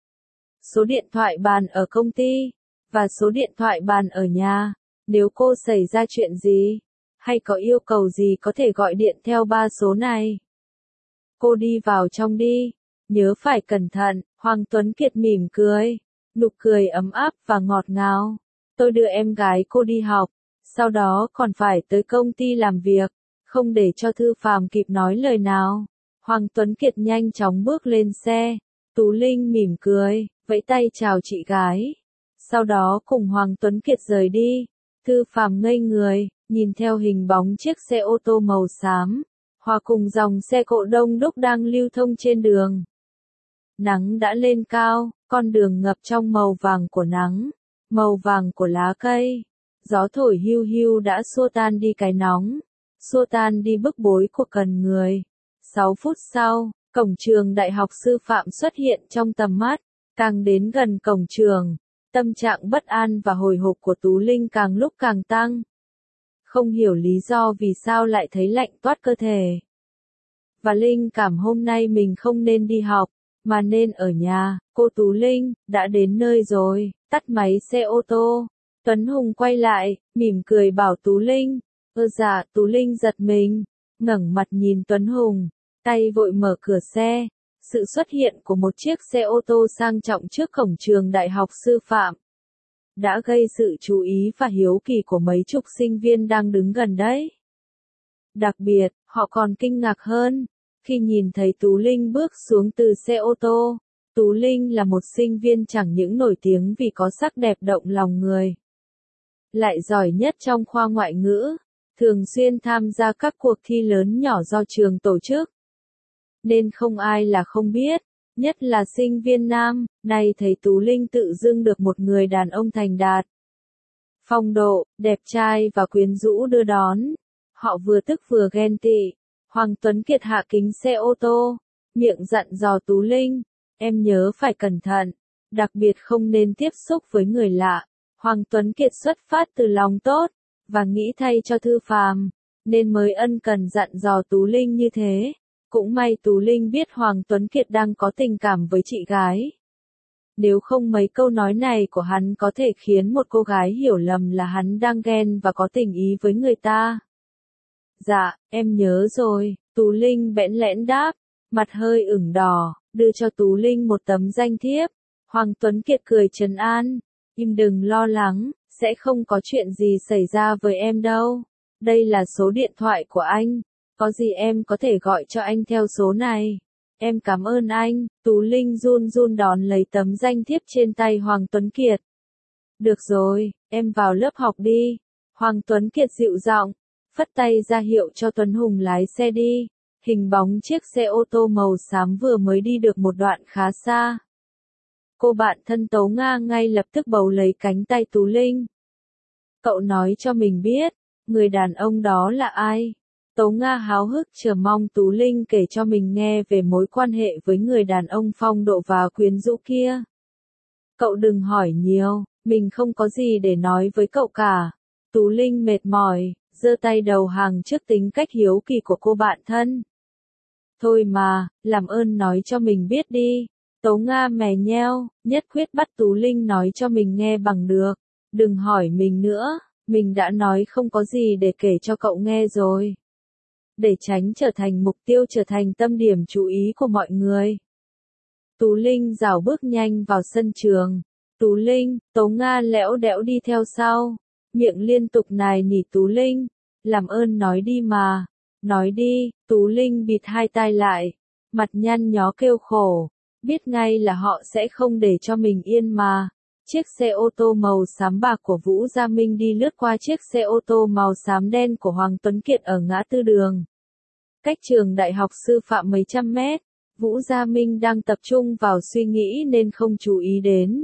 số điện thoại bàn ở công ty, và số điện thoại bàn ở nhà. Nếu cô xảy ra chuyện gì, hay có yêu cầu gì có thể gọi điện theo 3 số này. Cô đi vào trong đi, nhớ phải cẩn thận. Hoàng Tuấn Kiệt mỉm cười, nụ cười ấm áp và ngọt ngào. Tôi đưa em gái cô đi học, sau đó còn phải tới công ty làm việc. Không để cho Thư Phàm kịp nói lời nào, Hoàng Tuấn Kiệt nhanh chóng bước lên xe. Tú Linh mỉm cười, vẫy tay chào chị gái. Sau đó cùng Hoàng Tuấn Kiệt rời đi. Thư Phàm ngây người, nhìn theo hình bóng chiếc xe ô tô màu xám, hòa cùng dòng xe cộ đông đúc đang lưu thông trên đường. Nắng đã lên cao, con đường ngập trong màu vàng của nắng, màu vàng của lá cây. Gió thổi hiu hiu đã xua tan đi cái nóng, xua tan đi bức bối của cần người. 6 phút sau, cổng trường đại học sư phạm xuất hiện trong tầm mắt. Càng đến gần cổng trường, tâm trạng bất an và hồi hộp của Tú Linh càng lúc càng tăng. Không hiểu lý do vì sao lại thấy lạnh toát cơ thể. Và Linh cảm hôm nay mình không nên đi học, mà nên ở nhà. Cô Tú Linh, đã đến nơi rồi. Tắt máy xe ô tô. Tuấn Hùng quay lại, mỉm cười bảo Tú Linh. Dạ. Tú Linh giật mình, ngẩng mặt nhìn Tuấn Hùng, tay vội mở cửa xe. Sự xuất hiện của một chiếc xe ô tô sang trọng trước cổng trường đại học sư phạm đã gây sự chú ý và hiếu kỳ của mấy chục sinh viên đang đứng gần đấy. Đặc biệt, họ còn kinh ngạc hơn khi nhìn thấy Tú Linh bước xuống từ xe ô tô. Tú Linh là một sinh viên chẳng những nổi tiếng vì có sắc đẹp động lòng người, lại giỏi nhất trong khoa ngoại ngữ, thường xuyên tham gia các cuộc thi lớn nhỏ do trường tổ chức. Nên không ai là không biết, nhất là sinh viên nam, nay thấy Tú Linh tự dưng được một người đàn ông thành đạt, phong độ, đẹp trai và quyến rũ đưa đón. Họ vừa tức vừa ghen tị. Hoàng Tuấn Kiệt hạ kính xe ô tô, miệng dặn dò Tú Linh, em nhớ phải cẩn thận, đặc biệt không nên tiếp xúc với người lạ. Hoàng Tuấn Kiệt xuất phát từ lòng tốt, và nghĩ thay cho Thư Phàm, nên mới ân cần dặn dò Tú Linh như thế. Cũng may Tú Linh biết Hoàng Tuấn Kiệt đang có tình cảm với chị gái. Nếu không mấy câu nói này của hắn có thể khiến một cô gái hiểu lầm là hắn đang ghen và có tình ý với người ta. Dạ, em nhớ rồi. Tú Linh bẽn lẽn đáp, mặt hơi ửng đỏ, đưa cho Tú Linh một tấm danh thiếp. Hoàng Tuấn Kiệt cười trấn an, im đừng lo lắng, sẽ không có chuyện gì xảy ra với em đâu. Đây là số điện thoại của anh, có gì em có thể gọi cho anh theo số này. Em cảm ơn anh. Tú Linh run run đón lấy tấm danh thiếp trên tay Hoàng Tuấn Kiệt. Được rồi, em vào lớp học đi. Hoàng Tuấn Kiệt dịu giọng, phất tay ra hiệu cho Tuấn Hùng lái xe đi. Hình bóng chiếc xe ô tô màu xám vừa mới đi được một đoạn khá xa. Cô bạn thân Tố Nga ngay lập tức bấu lấy cánh tay Tú Linh. Cậu nói cho mình biết, người đàn ông đó là ai? Tố Nga háo hức chờ mong Tú Linh kể cho mình nghe về mối quan hệ với người đàn ông phong độ và quyến rũ kia. Cậu đừng hỏi nhiều, mình không có gì để nói với cậu cả. Tú Linh mệt mỏi, giơ tay đầu hàng trước tính cách hiếu kỳ của cô bạn thân. Thôi mà, làm ơn nói cho mình biết đi. Tố Nga mè nheo, nhất quyết bắt Tú Linh nói cho mình nghe bằng được. Đừng hỏi mình nữa, mình đã nói không có gì để kể cho cậu nghe rồi. Để tránh trở thành mục tiêu, trở thành tâm điểm chú ý của mọi người. Tú Linh rảo bước nhanh vào sân trường. Tú Linh, Tố Nga lẽo đẽo đi theo sau. Miệng liên tục nài nỉ Tú Linh. Làm ơn nói đi mà. Nói đi, Tú Linh bịt hai tai lại. Mặt nhăn nhó kêu khổ. Biết ngay là họ sẽ không để cho mình yên mà. Chiếc xe ô tô màu xám bạc của Vũ Gia Minh đi lướt qua chiếc xe ô tô màu xám đen của Hoàng Tuấn Kiệt ở ngã tư đường. Cách trường đại học sư phạm mấy trăm mét, Vũ Gia Minh đang tập trung vào suy nghĩ nên không chú ý đến.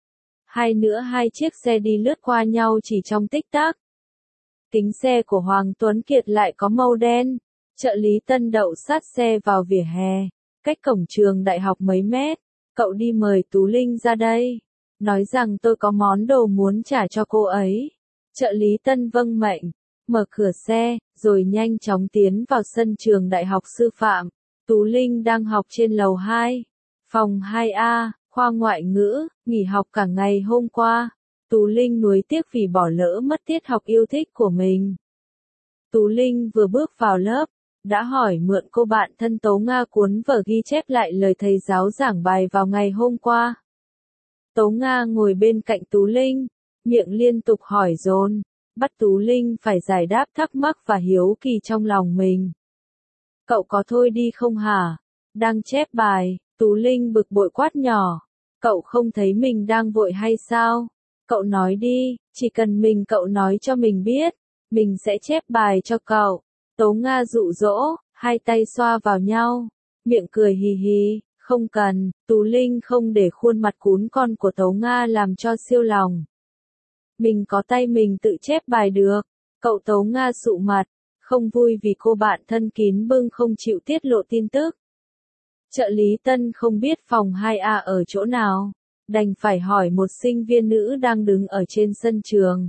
Hai chiếc xe đi lướt qua nhau chỉ trong tích tắc. Kính xe của Hoàng Tuấn Kiệt lại có màu đen. Trợ lý Tân đậu sát xe vào vỉa hè, cách cổng trường đại học mấy mét. Cậu đi mời Tú Linh ra đây. Nói rằng tôi có món đồ muốn trả cho cô ấy. Trợ lý Tân vâng mệnh, mở cửa xe, rồi nhanh chóng tiến vào sân trường đại học sư phạm. Tú Linh đang học trên lầu 2, phòng 2A, khoa ngoại ngữ, nghỉ học cả ngày hôm qua. Tú Linh nuối tiếc vì bỏ lỡ mất tiết học yêu thích của mình. Tú Linh vừa bước vào lớp, đã hỏi mượn cô bạn thân Tố Nga cuốn vở ghi chép lại lời thầy giáo giảng bài vào ngày hôm qua. Tố Nga ngồi bên cạnh Tú Linh, miệng liên tục hỏi dồn, bắt Tú Linh phải giải đáp thắc mắc và hiếu kỳ trong lòng mình. Cậu có thôi đi không hả? Đang chép bài, Tú Linh bực bội quát nhỏ. Cậu không thấy mình đang vội hay sao? Cậu nói đi, chỉ cần cậu nói cho mình biết, mình sẽ chép bài cho cậu. Tố Nga dụ dỗ, hai tay xoa vào nhau, miệng cười hì hì. Không cần, Tú Linh không để khuôn mặt cún con của Tố Nga làm cho siêu lòng. Mình có tay mình tự chép bài được. Cậu Tố Nga sụ mặt, không vui vì cô bạn thân kín bưng không chịu tiết lộ tin tức. Trợ lý Tân không biết phòng 2A ở chỗ nào, đành phải hỏi một sinh viên nữ đang đứng ở trên sân trường.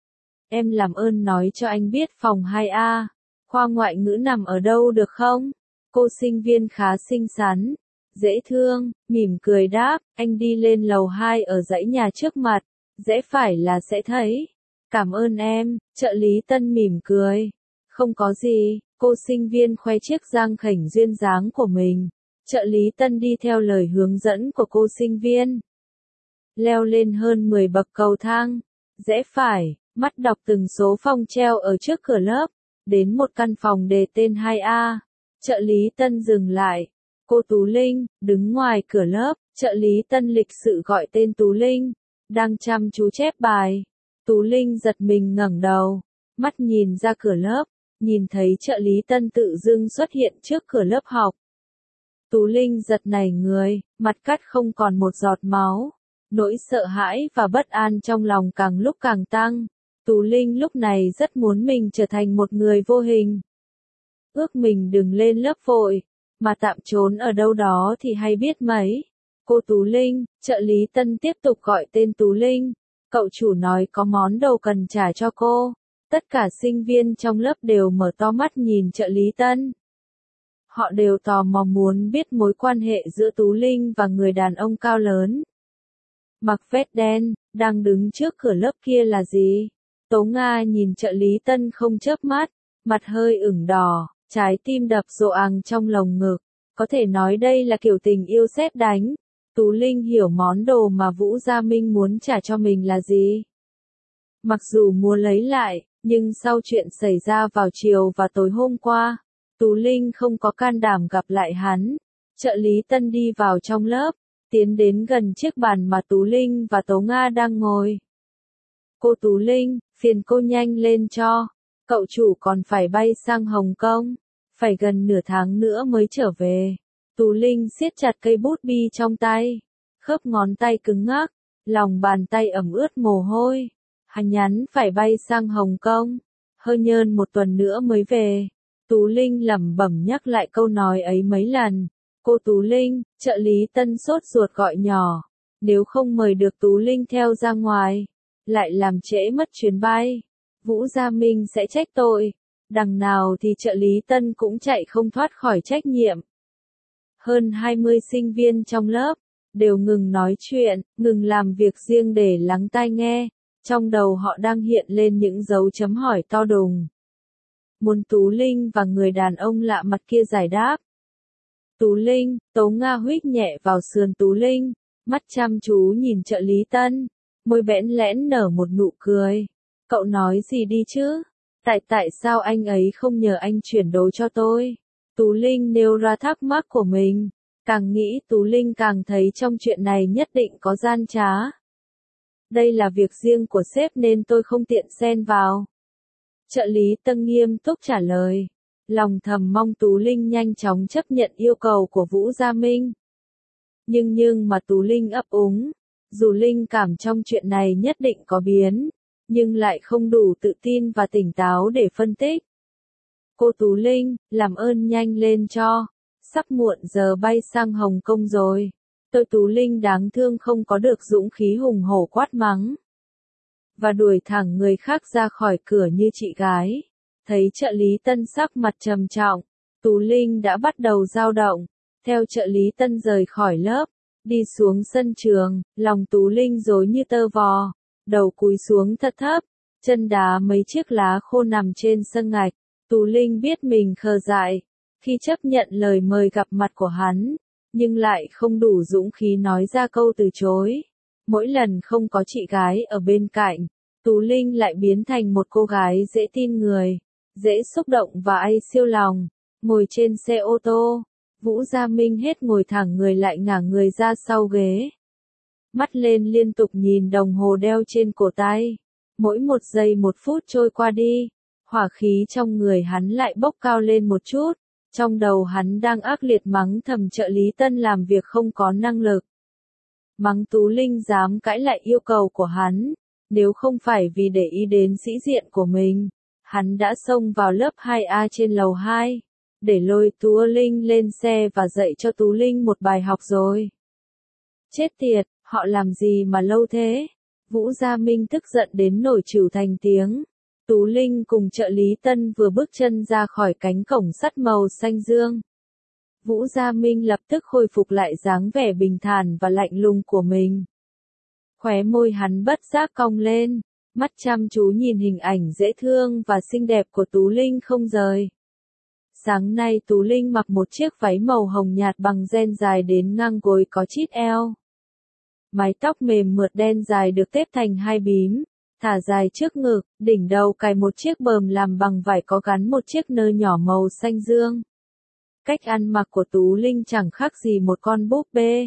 Em làm ơn nói cho anh biết phòng 2A, khoa ngoại ngữ nằm ở đâu được không? Cô sinh viên khá xinh xắn, dễ thương, mỉm cười đáp, anh đi lên lầu 2 ở dãy nhà trước mặt, rẽ phải là sẽ thấy. Cảm ơn em, trợ lý Tân mỉm cười. Không có gì, cô sinh viên khoe chiếc răng khểnh duyên dáng của mình. Trợ lý Tân đi theo lời hướng dẫn của cô sinh viên. Leo lên hơn 10 bậc cầu thang, rẽ phải, mắt đọc từng số phòng treo ở trước cửa lớp, đến một căn phòng đề tên 2A. Trợ lý Tân dừng lại. Cô Tú Linh, đứng ngoài cửa lớp, trợ lý Tân lịch sự gọi tên Tú Linh, đang chăm chú chép bài. Tú Linh giật mình ngẩng đầu, mắt nhìn ra cửa lớp, nhìn thấy trợ lý Tân tự dưng xuất hiện trước cửa lớp học. Tú Linh giật nảy người, mặt cắt không còn một giọt máu. Nỗi sợ hãi và bất an trong lòng càng lúc càng tăng. Tú Linh lúc này rất muốn mình trở thành một người vô hình. Ước mình đừng lên lớp vội, mà tạm trốn ở đâu đó thì hay biết mấy. Cô Tú Linh, trợ lý Tân tiếp tục gọi tên Tú Linh. Cậu chủ nói có món đồ cần trả cho cô. Tất cả sinh viên trong lớp đều mở to mắt nhìn trợ lý Tân. Họ đều tò mò muốn biết mối quan hệ giữa Tú Linh và người đàn ông cao lớn. Mặc vest đen, đang đứng trước cửa lớp kia là gì? Tố Nga nhìn trợ lý Tân không chớp mắt, mặt hơi ửng đỏ, trái tim đập rộ àng trong lồng ngực. Có thể nói đây là kiểu tình yêu sét đánh. Tú Linh hiểu món đồ mà Vũ Gia Minh muốn trả cho mình là gì. Mặc dù muốn lấy lại, nhưng sau chuyện xảy ra vào chiều và tối hôm qua, Tú Linh không có can đảm gặp lại hắn. Trợ lý Tân đi vào trong lớp, tiến đến gần chiếc bàn mà Tú Linh và Tố Nga đang ngồi. Cô Tú Linh, phiền cô nhanh lên cho. Cậu chủ còn phải bay sang Hồng Kông, phải gần nửa tháng nữa mới trở về. Tú Linh siết chặt cây bút bi trong tay, khớp ngón tay cứng ngắc, lòng bàn tay ẩm ướt mồ hôi. Hắn nhắn phải bay sang Hồng Kông, hơi nhơn một tuần nữa mới về. Tú Linh lẩm bẩm nhắc lại câu nói ấy mấy lần. Cô Tú Linh, trợ lý Tân sốt ruột gọi nhỏ. Nếu không mời được Tú Linh theo ra ngoài, lại làm trễ mất chuyến bay, Vũ Gia Minh sẽ trách tội. Đằng nào thì trợ lý Tân cũng chạy không thoát khỏi trách nhiệm. Hơn 20 sinh viên trong lớp, đều ngừng nói chuyện, ngừng làm việc riêng để lắng tai nghe. Trong đầu họ đang hiện lên những dấu chấm hỏi to đùng. Muốn Tú Linh và người đàn ông lạ mặt kia giải đáp. Tú Linh, Tố Nga huých nhẹ vào sườn Tú Linh, mắt chăm chú nhìn trợ lý Tân, môi bẽn lẽn nở một nụ cười. Cậu nói gì đi chứ? Tại sao anh ấy không nhờ anh chuyển đồ cho tôi? Tú Linh nêu ra thắc mắc của mình. Càng nghĩ Tú Linh càng thấy trong chuyện này nhất định có gian trá. Đây là việc riêng của sếp nên tôi không tiện xen vào. Trợ lý Tân nghiêm túc trả lời. Lòng thầm mong Tú Linh nhanh chóng chấp nhận yêu cầu của Vũ Gia Minh. Nhưng mà Tú Linh ấp úng. Dù linh cảm trong chuyện này nhất định có biến, nhưng lại không đủ tự tin và tỉnh táo để phân tích. Cô Tú Linh, làm ơn nhanh lên cho. Sắp muộn giờ bay sang Hồng Kông rồi. Tôi Tú Linh đáng thương không có được dũng khí hùng hổ quát mắng. Và đuổi thẳng người khác ra khỏi cửa như chị gái. Thấy trợ lý Tân sắc mặt trầm trọng, Tú Linh đã bắt đầu dao động. Theo trợ lý Tân rời khỏi lớp, đi xuống sân trường, lòng Tú Linh rối như tơ vò. Đầu cúi xuống thật thấp, chân đá mấy chiếc lá khô nằm trên sân gạch. Tú Linh biết mình khờ dại khi chấp nhận lời mời gặp mặt của hắn, nhưng lại không đủ dũng khí nói ra câu từ chối. Mỗi lần không có chị gái ở bên cạnh, Tú Linh lại biến thành một cô gái dễ tin người, dễ xúc động và ai siêu lòng. Ngồi trên xe ô tô, Vũ Gia Minh hết ngồi thẳng người lại ngả người ra sau ghế. Mắt lên liên tục nhìn đồng hồ đeo trên cổ tay. Mỗi 1 giây 1 phút trôi qua đi, hỏa khí trong người hắn lại bốc cao lên một chút. Trong đầu hắn đang ác liệt mắng thầm trợ lý Tân làm việc không có năng lực. Mắng Tú Linh dám cãi lại yêu cầu của hắn. Nếu không phải vì để ý đến sĩ diện của mình, hắn đã xông vào lớp 2A trên lầu 2, để lôi Tú Linh lên xe và dạy cho Tú Linh một bài học rồi. Chết tiệt, họ làm gì mà lâu thế? Vũ Gia Minh tức giận đến nổi trửu thành tiếng. Tú Linh cùng trợ lý Tân vừa bước chân ra khỏi cánh cổng sắt màu xanh dương. Vũ Gia Minh lập tức khôi phục lại dáng vẻ bình thản và lạnh lùng của mình. Khóe môi hắn bất giác cong lên, mắt chăm chú nhìn hình ảnh dễ thương và xinh đẹp của Tú Linh không rời. Sáng nay Tú Linh mặc một chiếc váy màu hồng nhạt bằng ren dài đến ngang gối có chít eo. Mái tóc mềm mượt đen dài được tết thành 2 bím, thả dài trước ngực, đỉnh đầu cài một chiếc bờm làm bằng vải có gắn một chiếc nơ nhỏ màu xanh dương. Cách ăn mặc của Tú Linh chẳng khác gì một con búp bê.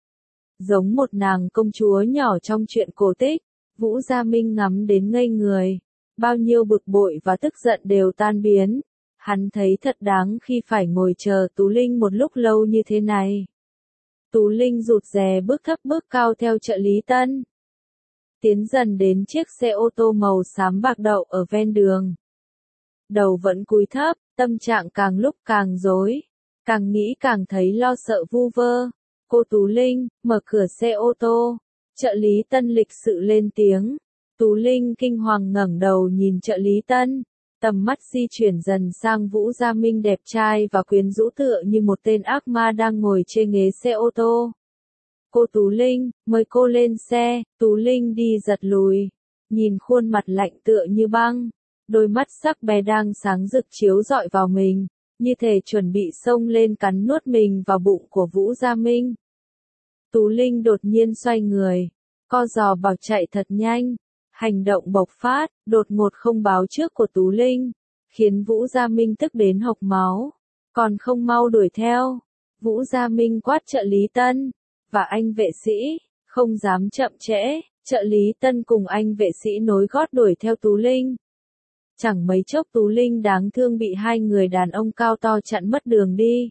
Giống một nàng công chúa nhỏ trong truyện cổ tích. Vũ Gia Minh ngắm đến ngây người. Bao nhiêu bực bội và tức giận đều tan biến. Hắn thấy thật đáng khi phải ngồi chờ Tú Linh một lúc lâu như thế này. Tú Linh rụt rè bước thấp bước cao theo trợ lý Tân. Tiến dần đến chiếc xe ô tô màu xám bạc đậu ở ven đường. Đầu vẫn cúi thấp, tâm trạng càng lúc càng rối. Càng nghĩ càng thấy lo sợ vu vơ. Cô Tú Linh, mở cửa xe ô tô. Trợ lý Tân lịch sự lên tiếng. Tú Linh kinh hoàng ngẩng đầu nhìn trợ lý Tân. Tầm mắt di chuyển dần sang Vũ Gia Minh đẹp trai và quyến rũ tựa như một tên ác ma đang ngồi trên ghế xe ô tô. Cô Tú Linh, mời cô lên xe. Tú Linh đi giật lùi. Nhìn khuôn mặt lạnh tựa như băng. Đôi mắt sắc bé đang sáng rực chiếu rọi vào mình. Như thể chuẩn bị xông lên cắn nuốt mình vào bụng của Vũ Gia Minh. Tú Linh đột nhiên xoay người. Co giò bảo chạy thật nhanh. Hành động bộc phát, đột ngột không báo trước của Tú Linh, khiến Vũ Gia Minh tức đến hộc máu. Còn không mau đuổi theo. Vũ Gia Minh quát trợ lý Tân. Và anh vệ sĩ, không dám chậm trễ. Trợ lý Tân cùng anh vệ sĩ nối gót đuổi theo Tú Linh. Chẳng mấy chốc Tú Linh đáng thương bị 2 người đàn ông cao to chặn mất đường đi.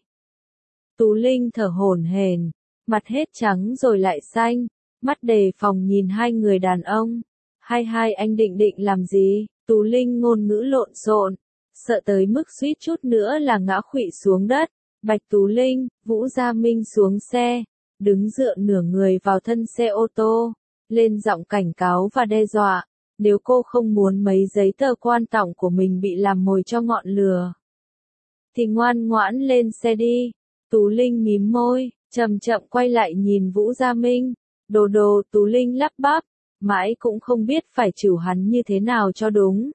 Tú Linh thở hổn hển, mặt hết trắng rồi lại xanh, mắt đề phòng nhìn 2 người đàn ông. Hai anh định làm gì? Tú Linh ngôn ngữ lộn xộn, sợ tới mức suýt chút nữa là ngã khuỵu xuống đất. Bạch Tú Linh, Vũ Gia Minh xuống xe, đứng dựa nửa người vào thân xe ô tô, lên giọng cảnh cáo và đe dọa. Nếu cô không muốn mấy giấy tờ quan trọng của mình bị làm mồi cho ngọn lửa, thì ngoan ngoãn lên xe đi. Tú Linh mím môi, chậm chậm quay lại nhìn Vũ Gia Minh. Đồ đồ, Tú Linh lắp bắp, mãi cũng không biết phải chửi hắn như thế nào cho đúng.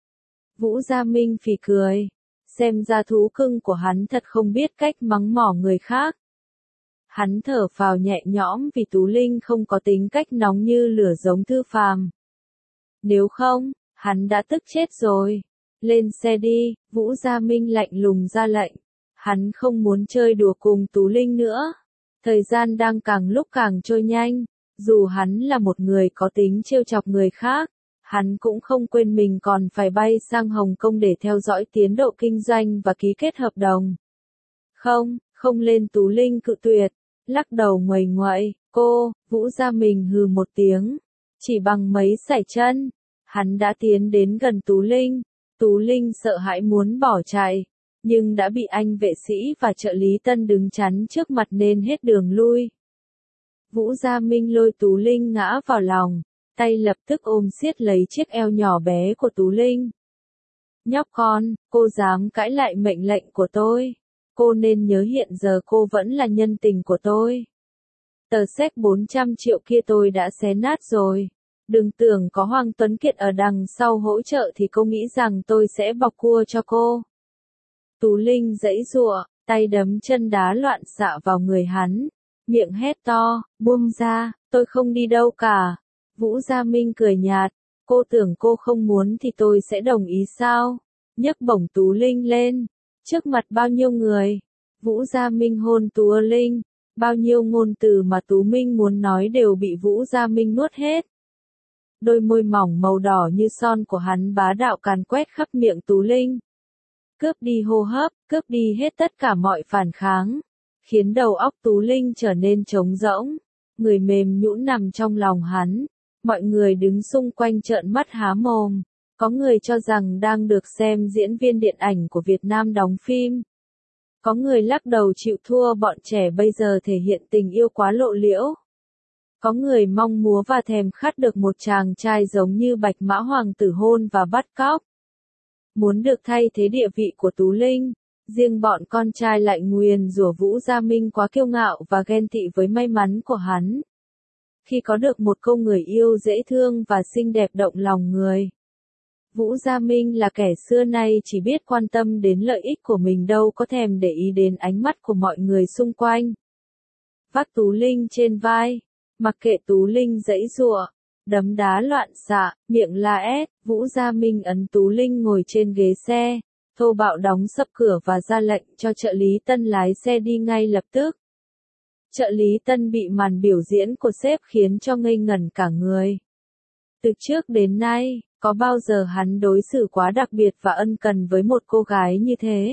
Vũ Gia Minh phì cười, xem ra thú cưng của hắn thật không biết cách mắng mỏ người khác. Hắn thở phào nhẹ nhõm vì Tú Linh không có tính cách nóng như lửa giống Thư Phàm. Nếu không, hắn đã tức chết rồi. Lên xe đi, Vũ Gia Minh lạnh lùng ra lệnh. Hắn không muốn chơi đùa cùng Tú Linh nữa. Thời gian đang càng lúc càng trôi nhanh. Dù hắn là một người có tính trêu chọc người khác, hắn cũng không quên mình còn phải bay sang Hồng Kông để theo dõi tiến độ kinh doanh và ký kết hợp đồng. Không lên. Tú Linh cự tuyệt, lắc đầu nguầy nguậy. Vũ Gia Minh hừ một tiếng. Chỉ bằng mấy sải chân, hắn đã tiến đến gần Tú Linh. Tú Linh sợ hãi muốn bỏ chạy, nhưng đã bị anh vệ sĩ và trợ lý Tân đứng chắn trước mặt nên hết đường lui. Vũ Gia Minh lôi Tú Linh ngã vào lòng, tay lập tức ôm siết lấy chiếc eo nhỏ bé của Tú Linh. Nhóc con, cô dám cãi lại mệnh lệnh của tôi. Cô nên nhớ hiện giờ cô vẫn là nhân tình của tôi. Tờ séc 400 triệu kia tôi đã xé nát rồi. Đừng tưởng có Hoàng Tuấn Kiệt ở đằng sau hỗ trợ thì cô nghĩ rằng tôi sẽ bọc cua cho cô. Tú Linh giãy giụa, tay đấm chân đá loạn xạ vào người hắn, miệng hét to, buông ra, tôi không đi đâu cả. Vũ Gia Minh cười nhạt, cô tưởng cô không muốn thì tôi sẽ đồng ý sao? Nhấc bổng Tú Linh lên, trước mặt bao nhiêu người. Vũ Gia Minh hôn Tú Linh, bao nhiêu ngôn từ mà Tú Minh muốn nói đều bị Vũ Gia Minh nuốt hết. Đôi môi mỏng màu đỏ như son của hắn bá đạo càn quét khắp miệng Tú Linh. Cướp đi hô hấp, cướp đi hết tất cả mọi phản kháng, khiến đầu óc Tú Linh trở nên trống rỗng, người mềm nhũn nằm trong lòng hắn. Mọi người đứng xung quanh trợn mắt há mồm, có người cho rằng đang được xem diễn viên điện ảnh của Việt Nam đóng phim. Có người lắc đầu chịu thua bọn trẻ bây giờ thể hiện tình yêu quá lộ liễu. Có người mong múa và thèm khát được một chàng trai giống như Bạch Mã Hoàng tử hôn và bắt cóc. Muốn được thay thế địa vị của Tú Linh, riêng bọn con trai lại nguyền rủa Vũ Gia Minh quá kiêu ngạo và ghen tị với may mắn của hắn. Khi có được một cô người yêu dễ thương và xinh đẹp động lòng người. Vũ Gia Minh là kẻ xưa nay chỉ biết quan tâm đến lợi ích của mình, đâu có thèm để ý đến ánh mắt của mọi người xung quanh. Vác Tú Linh trên vai, mặc kệ Tú Linh giãy giụa, đấm đá loạn xạ, miệng la ét, Vũ Gia Minh ấn Tú Linh ngồi trên ghế xe, thô bạo đóng sập cửa và ra lệnh cho trợ lý Tân lái xe đi ngay lập tức. Trợ lý Tân bị màn biểu diễn của sếp khiến cho ngây ngẩn cả người. Từ trước đến nay, có bao giờ hắn đối xử quá đặc biệt và ân cần với một cô gái như thế?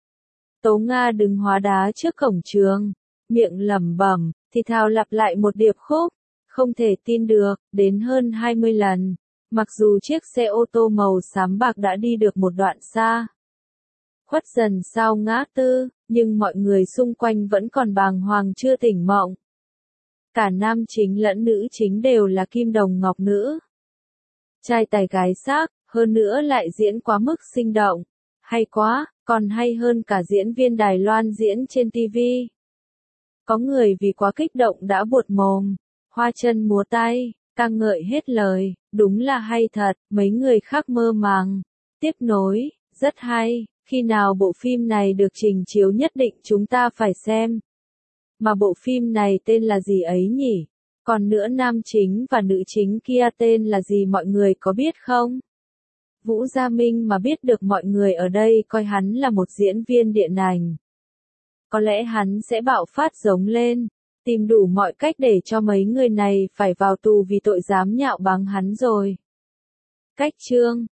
Tố Nga đứng hóa đá trước cổng trường, miệng lẩm bẩm, thì thào lặp lại một điệp khúc, không thể tin được, đến hơn 20 lần. Mặc dù chiếc xe ô tô màu xám bạc đã đi được một đoạn xa, khuất dần sau ngã tư, nhưng mọi người xung quanh vẫn còn bàng hoàng chưa tỉnh mộng. Cả nam chính lẫn nữ chính đều là kim đồng ngọc nữ. Trai tài gái sắc, hơn nữa lại diễn quá mức sinh động. Hay quá, còn hay hơn cả diễn viên Đài Loan diễn trên TV. Có người vì quá kích động đã buột mồm, hoa chân múa tay, ca ngợi hết lời, đúng là hay thật, mấy người khác mơ màng. Tiếp nối, rất hay, khi nào bộ phim này được trình chiếu nhất định chúng ta phải xem. Mà bộ phim này tên là gì ấy nhỉ? Còn nữa nam chính và nữ chính kia tên là gì mọi người có biết không? Vũ Gia Minh mà biết được mọi người ở đây coi hắn là một diễn viên điện ảnh. Có lẽ hắn sẽ bạo phát giống lên, tìm đủ mọi cách để cho mấy người này phải vào tù vì tội dám nhạo báng hắn rồi. Cách chương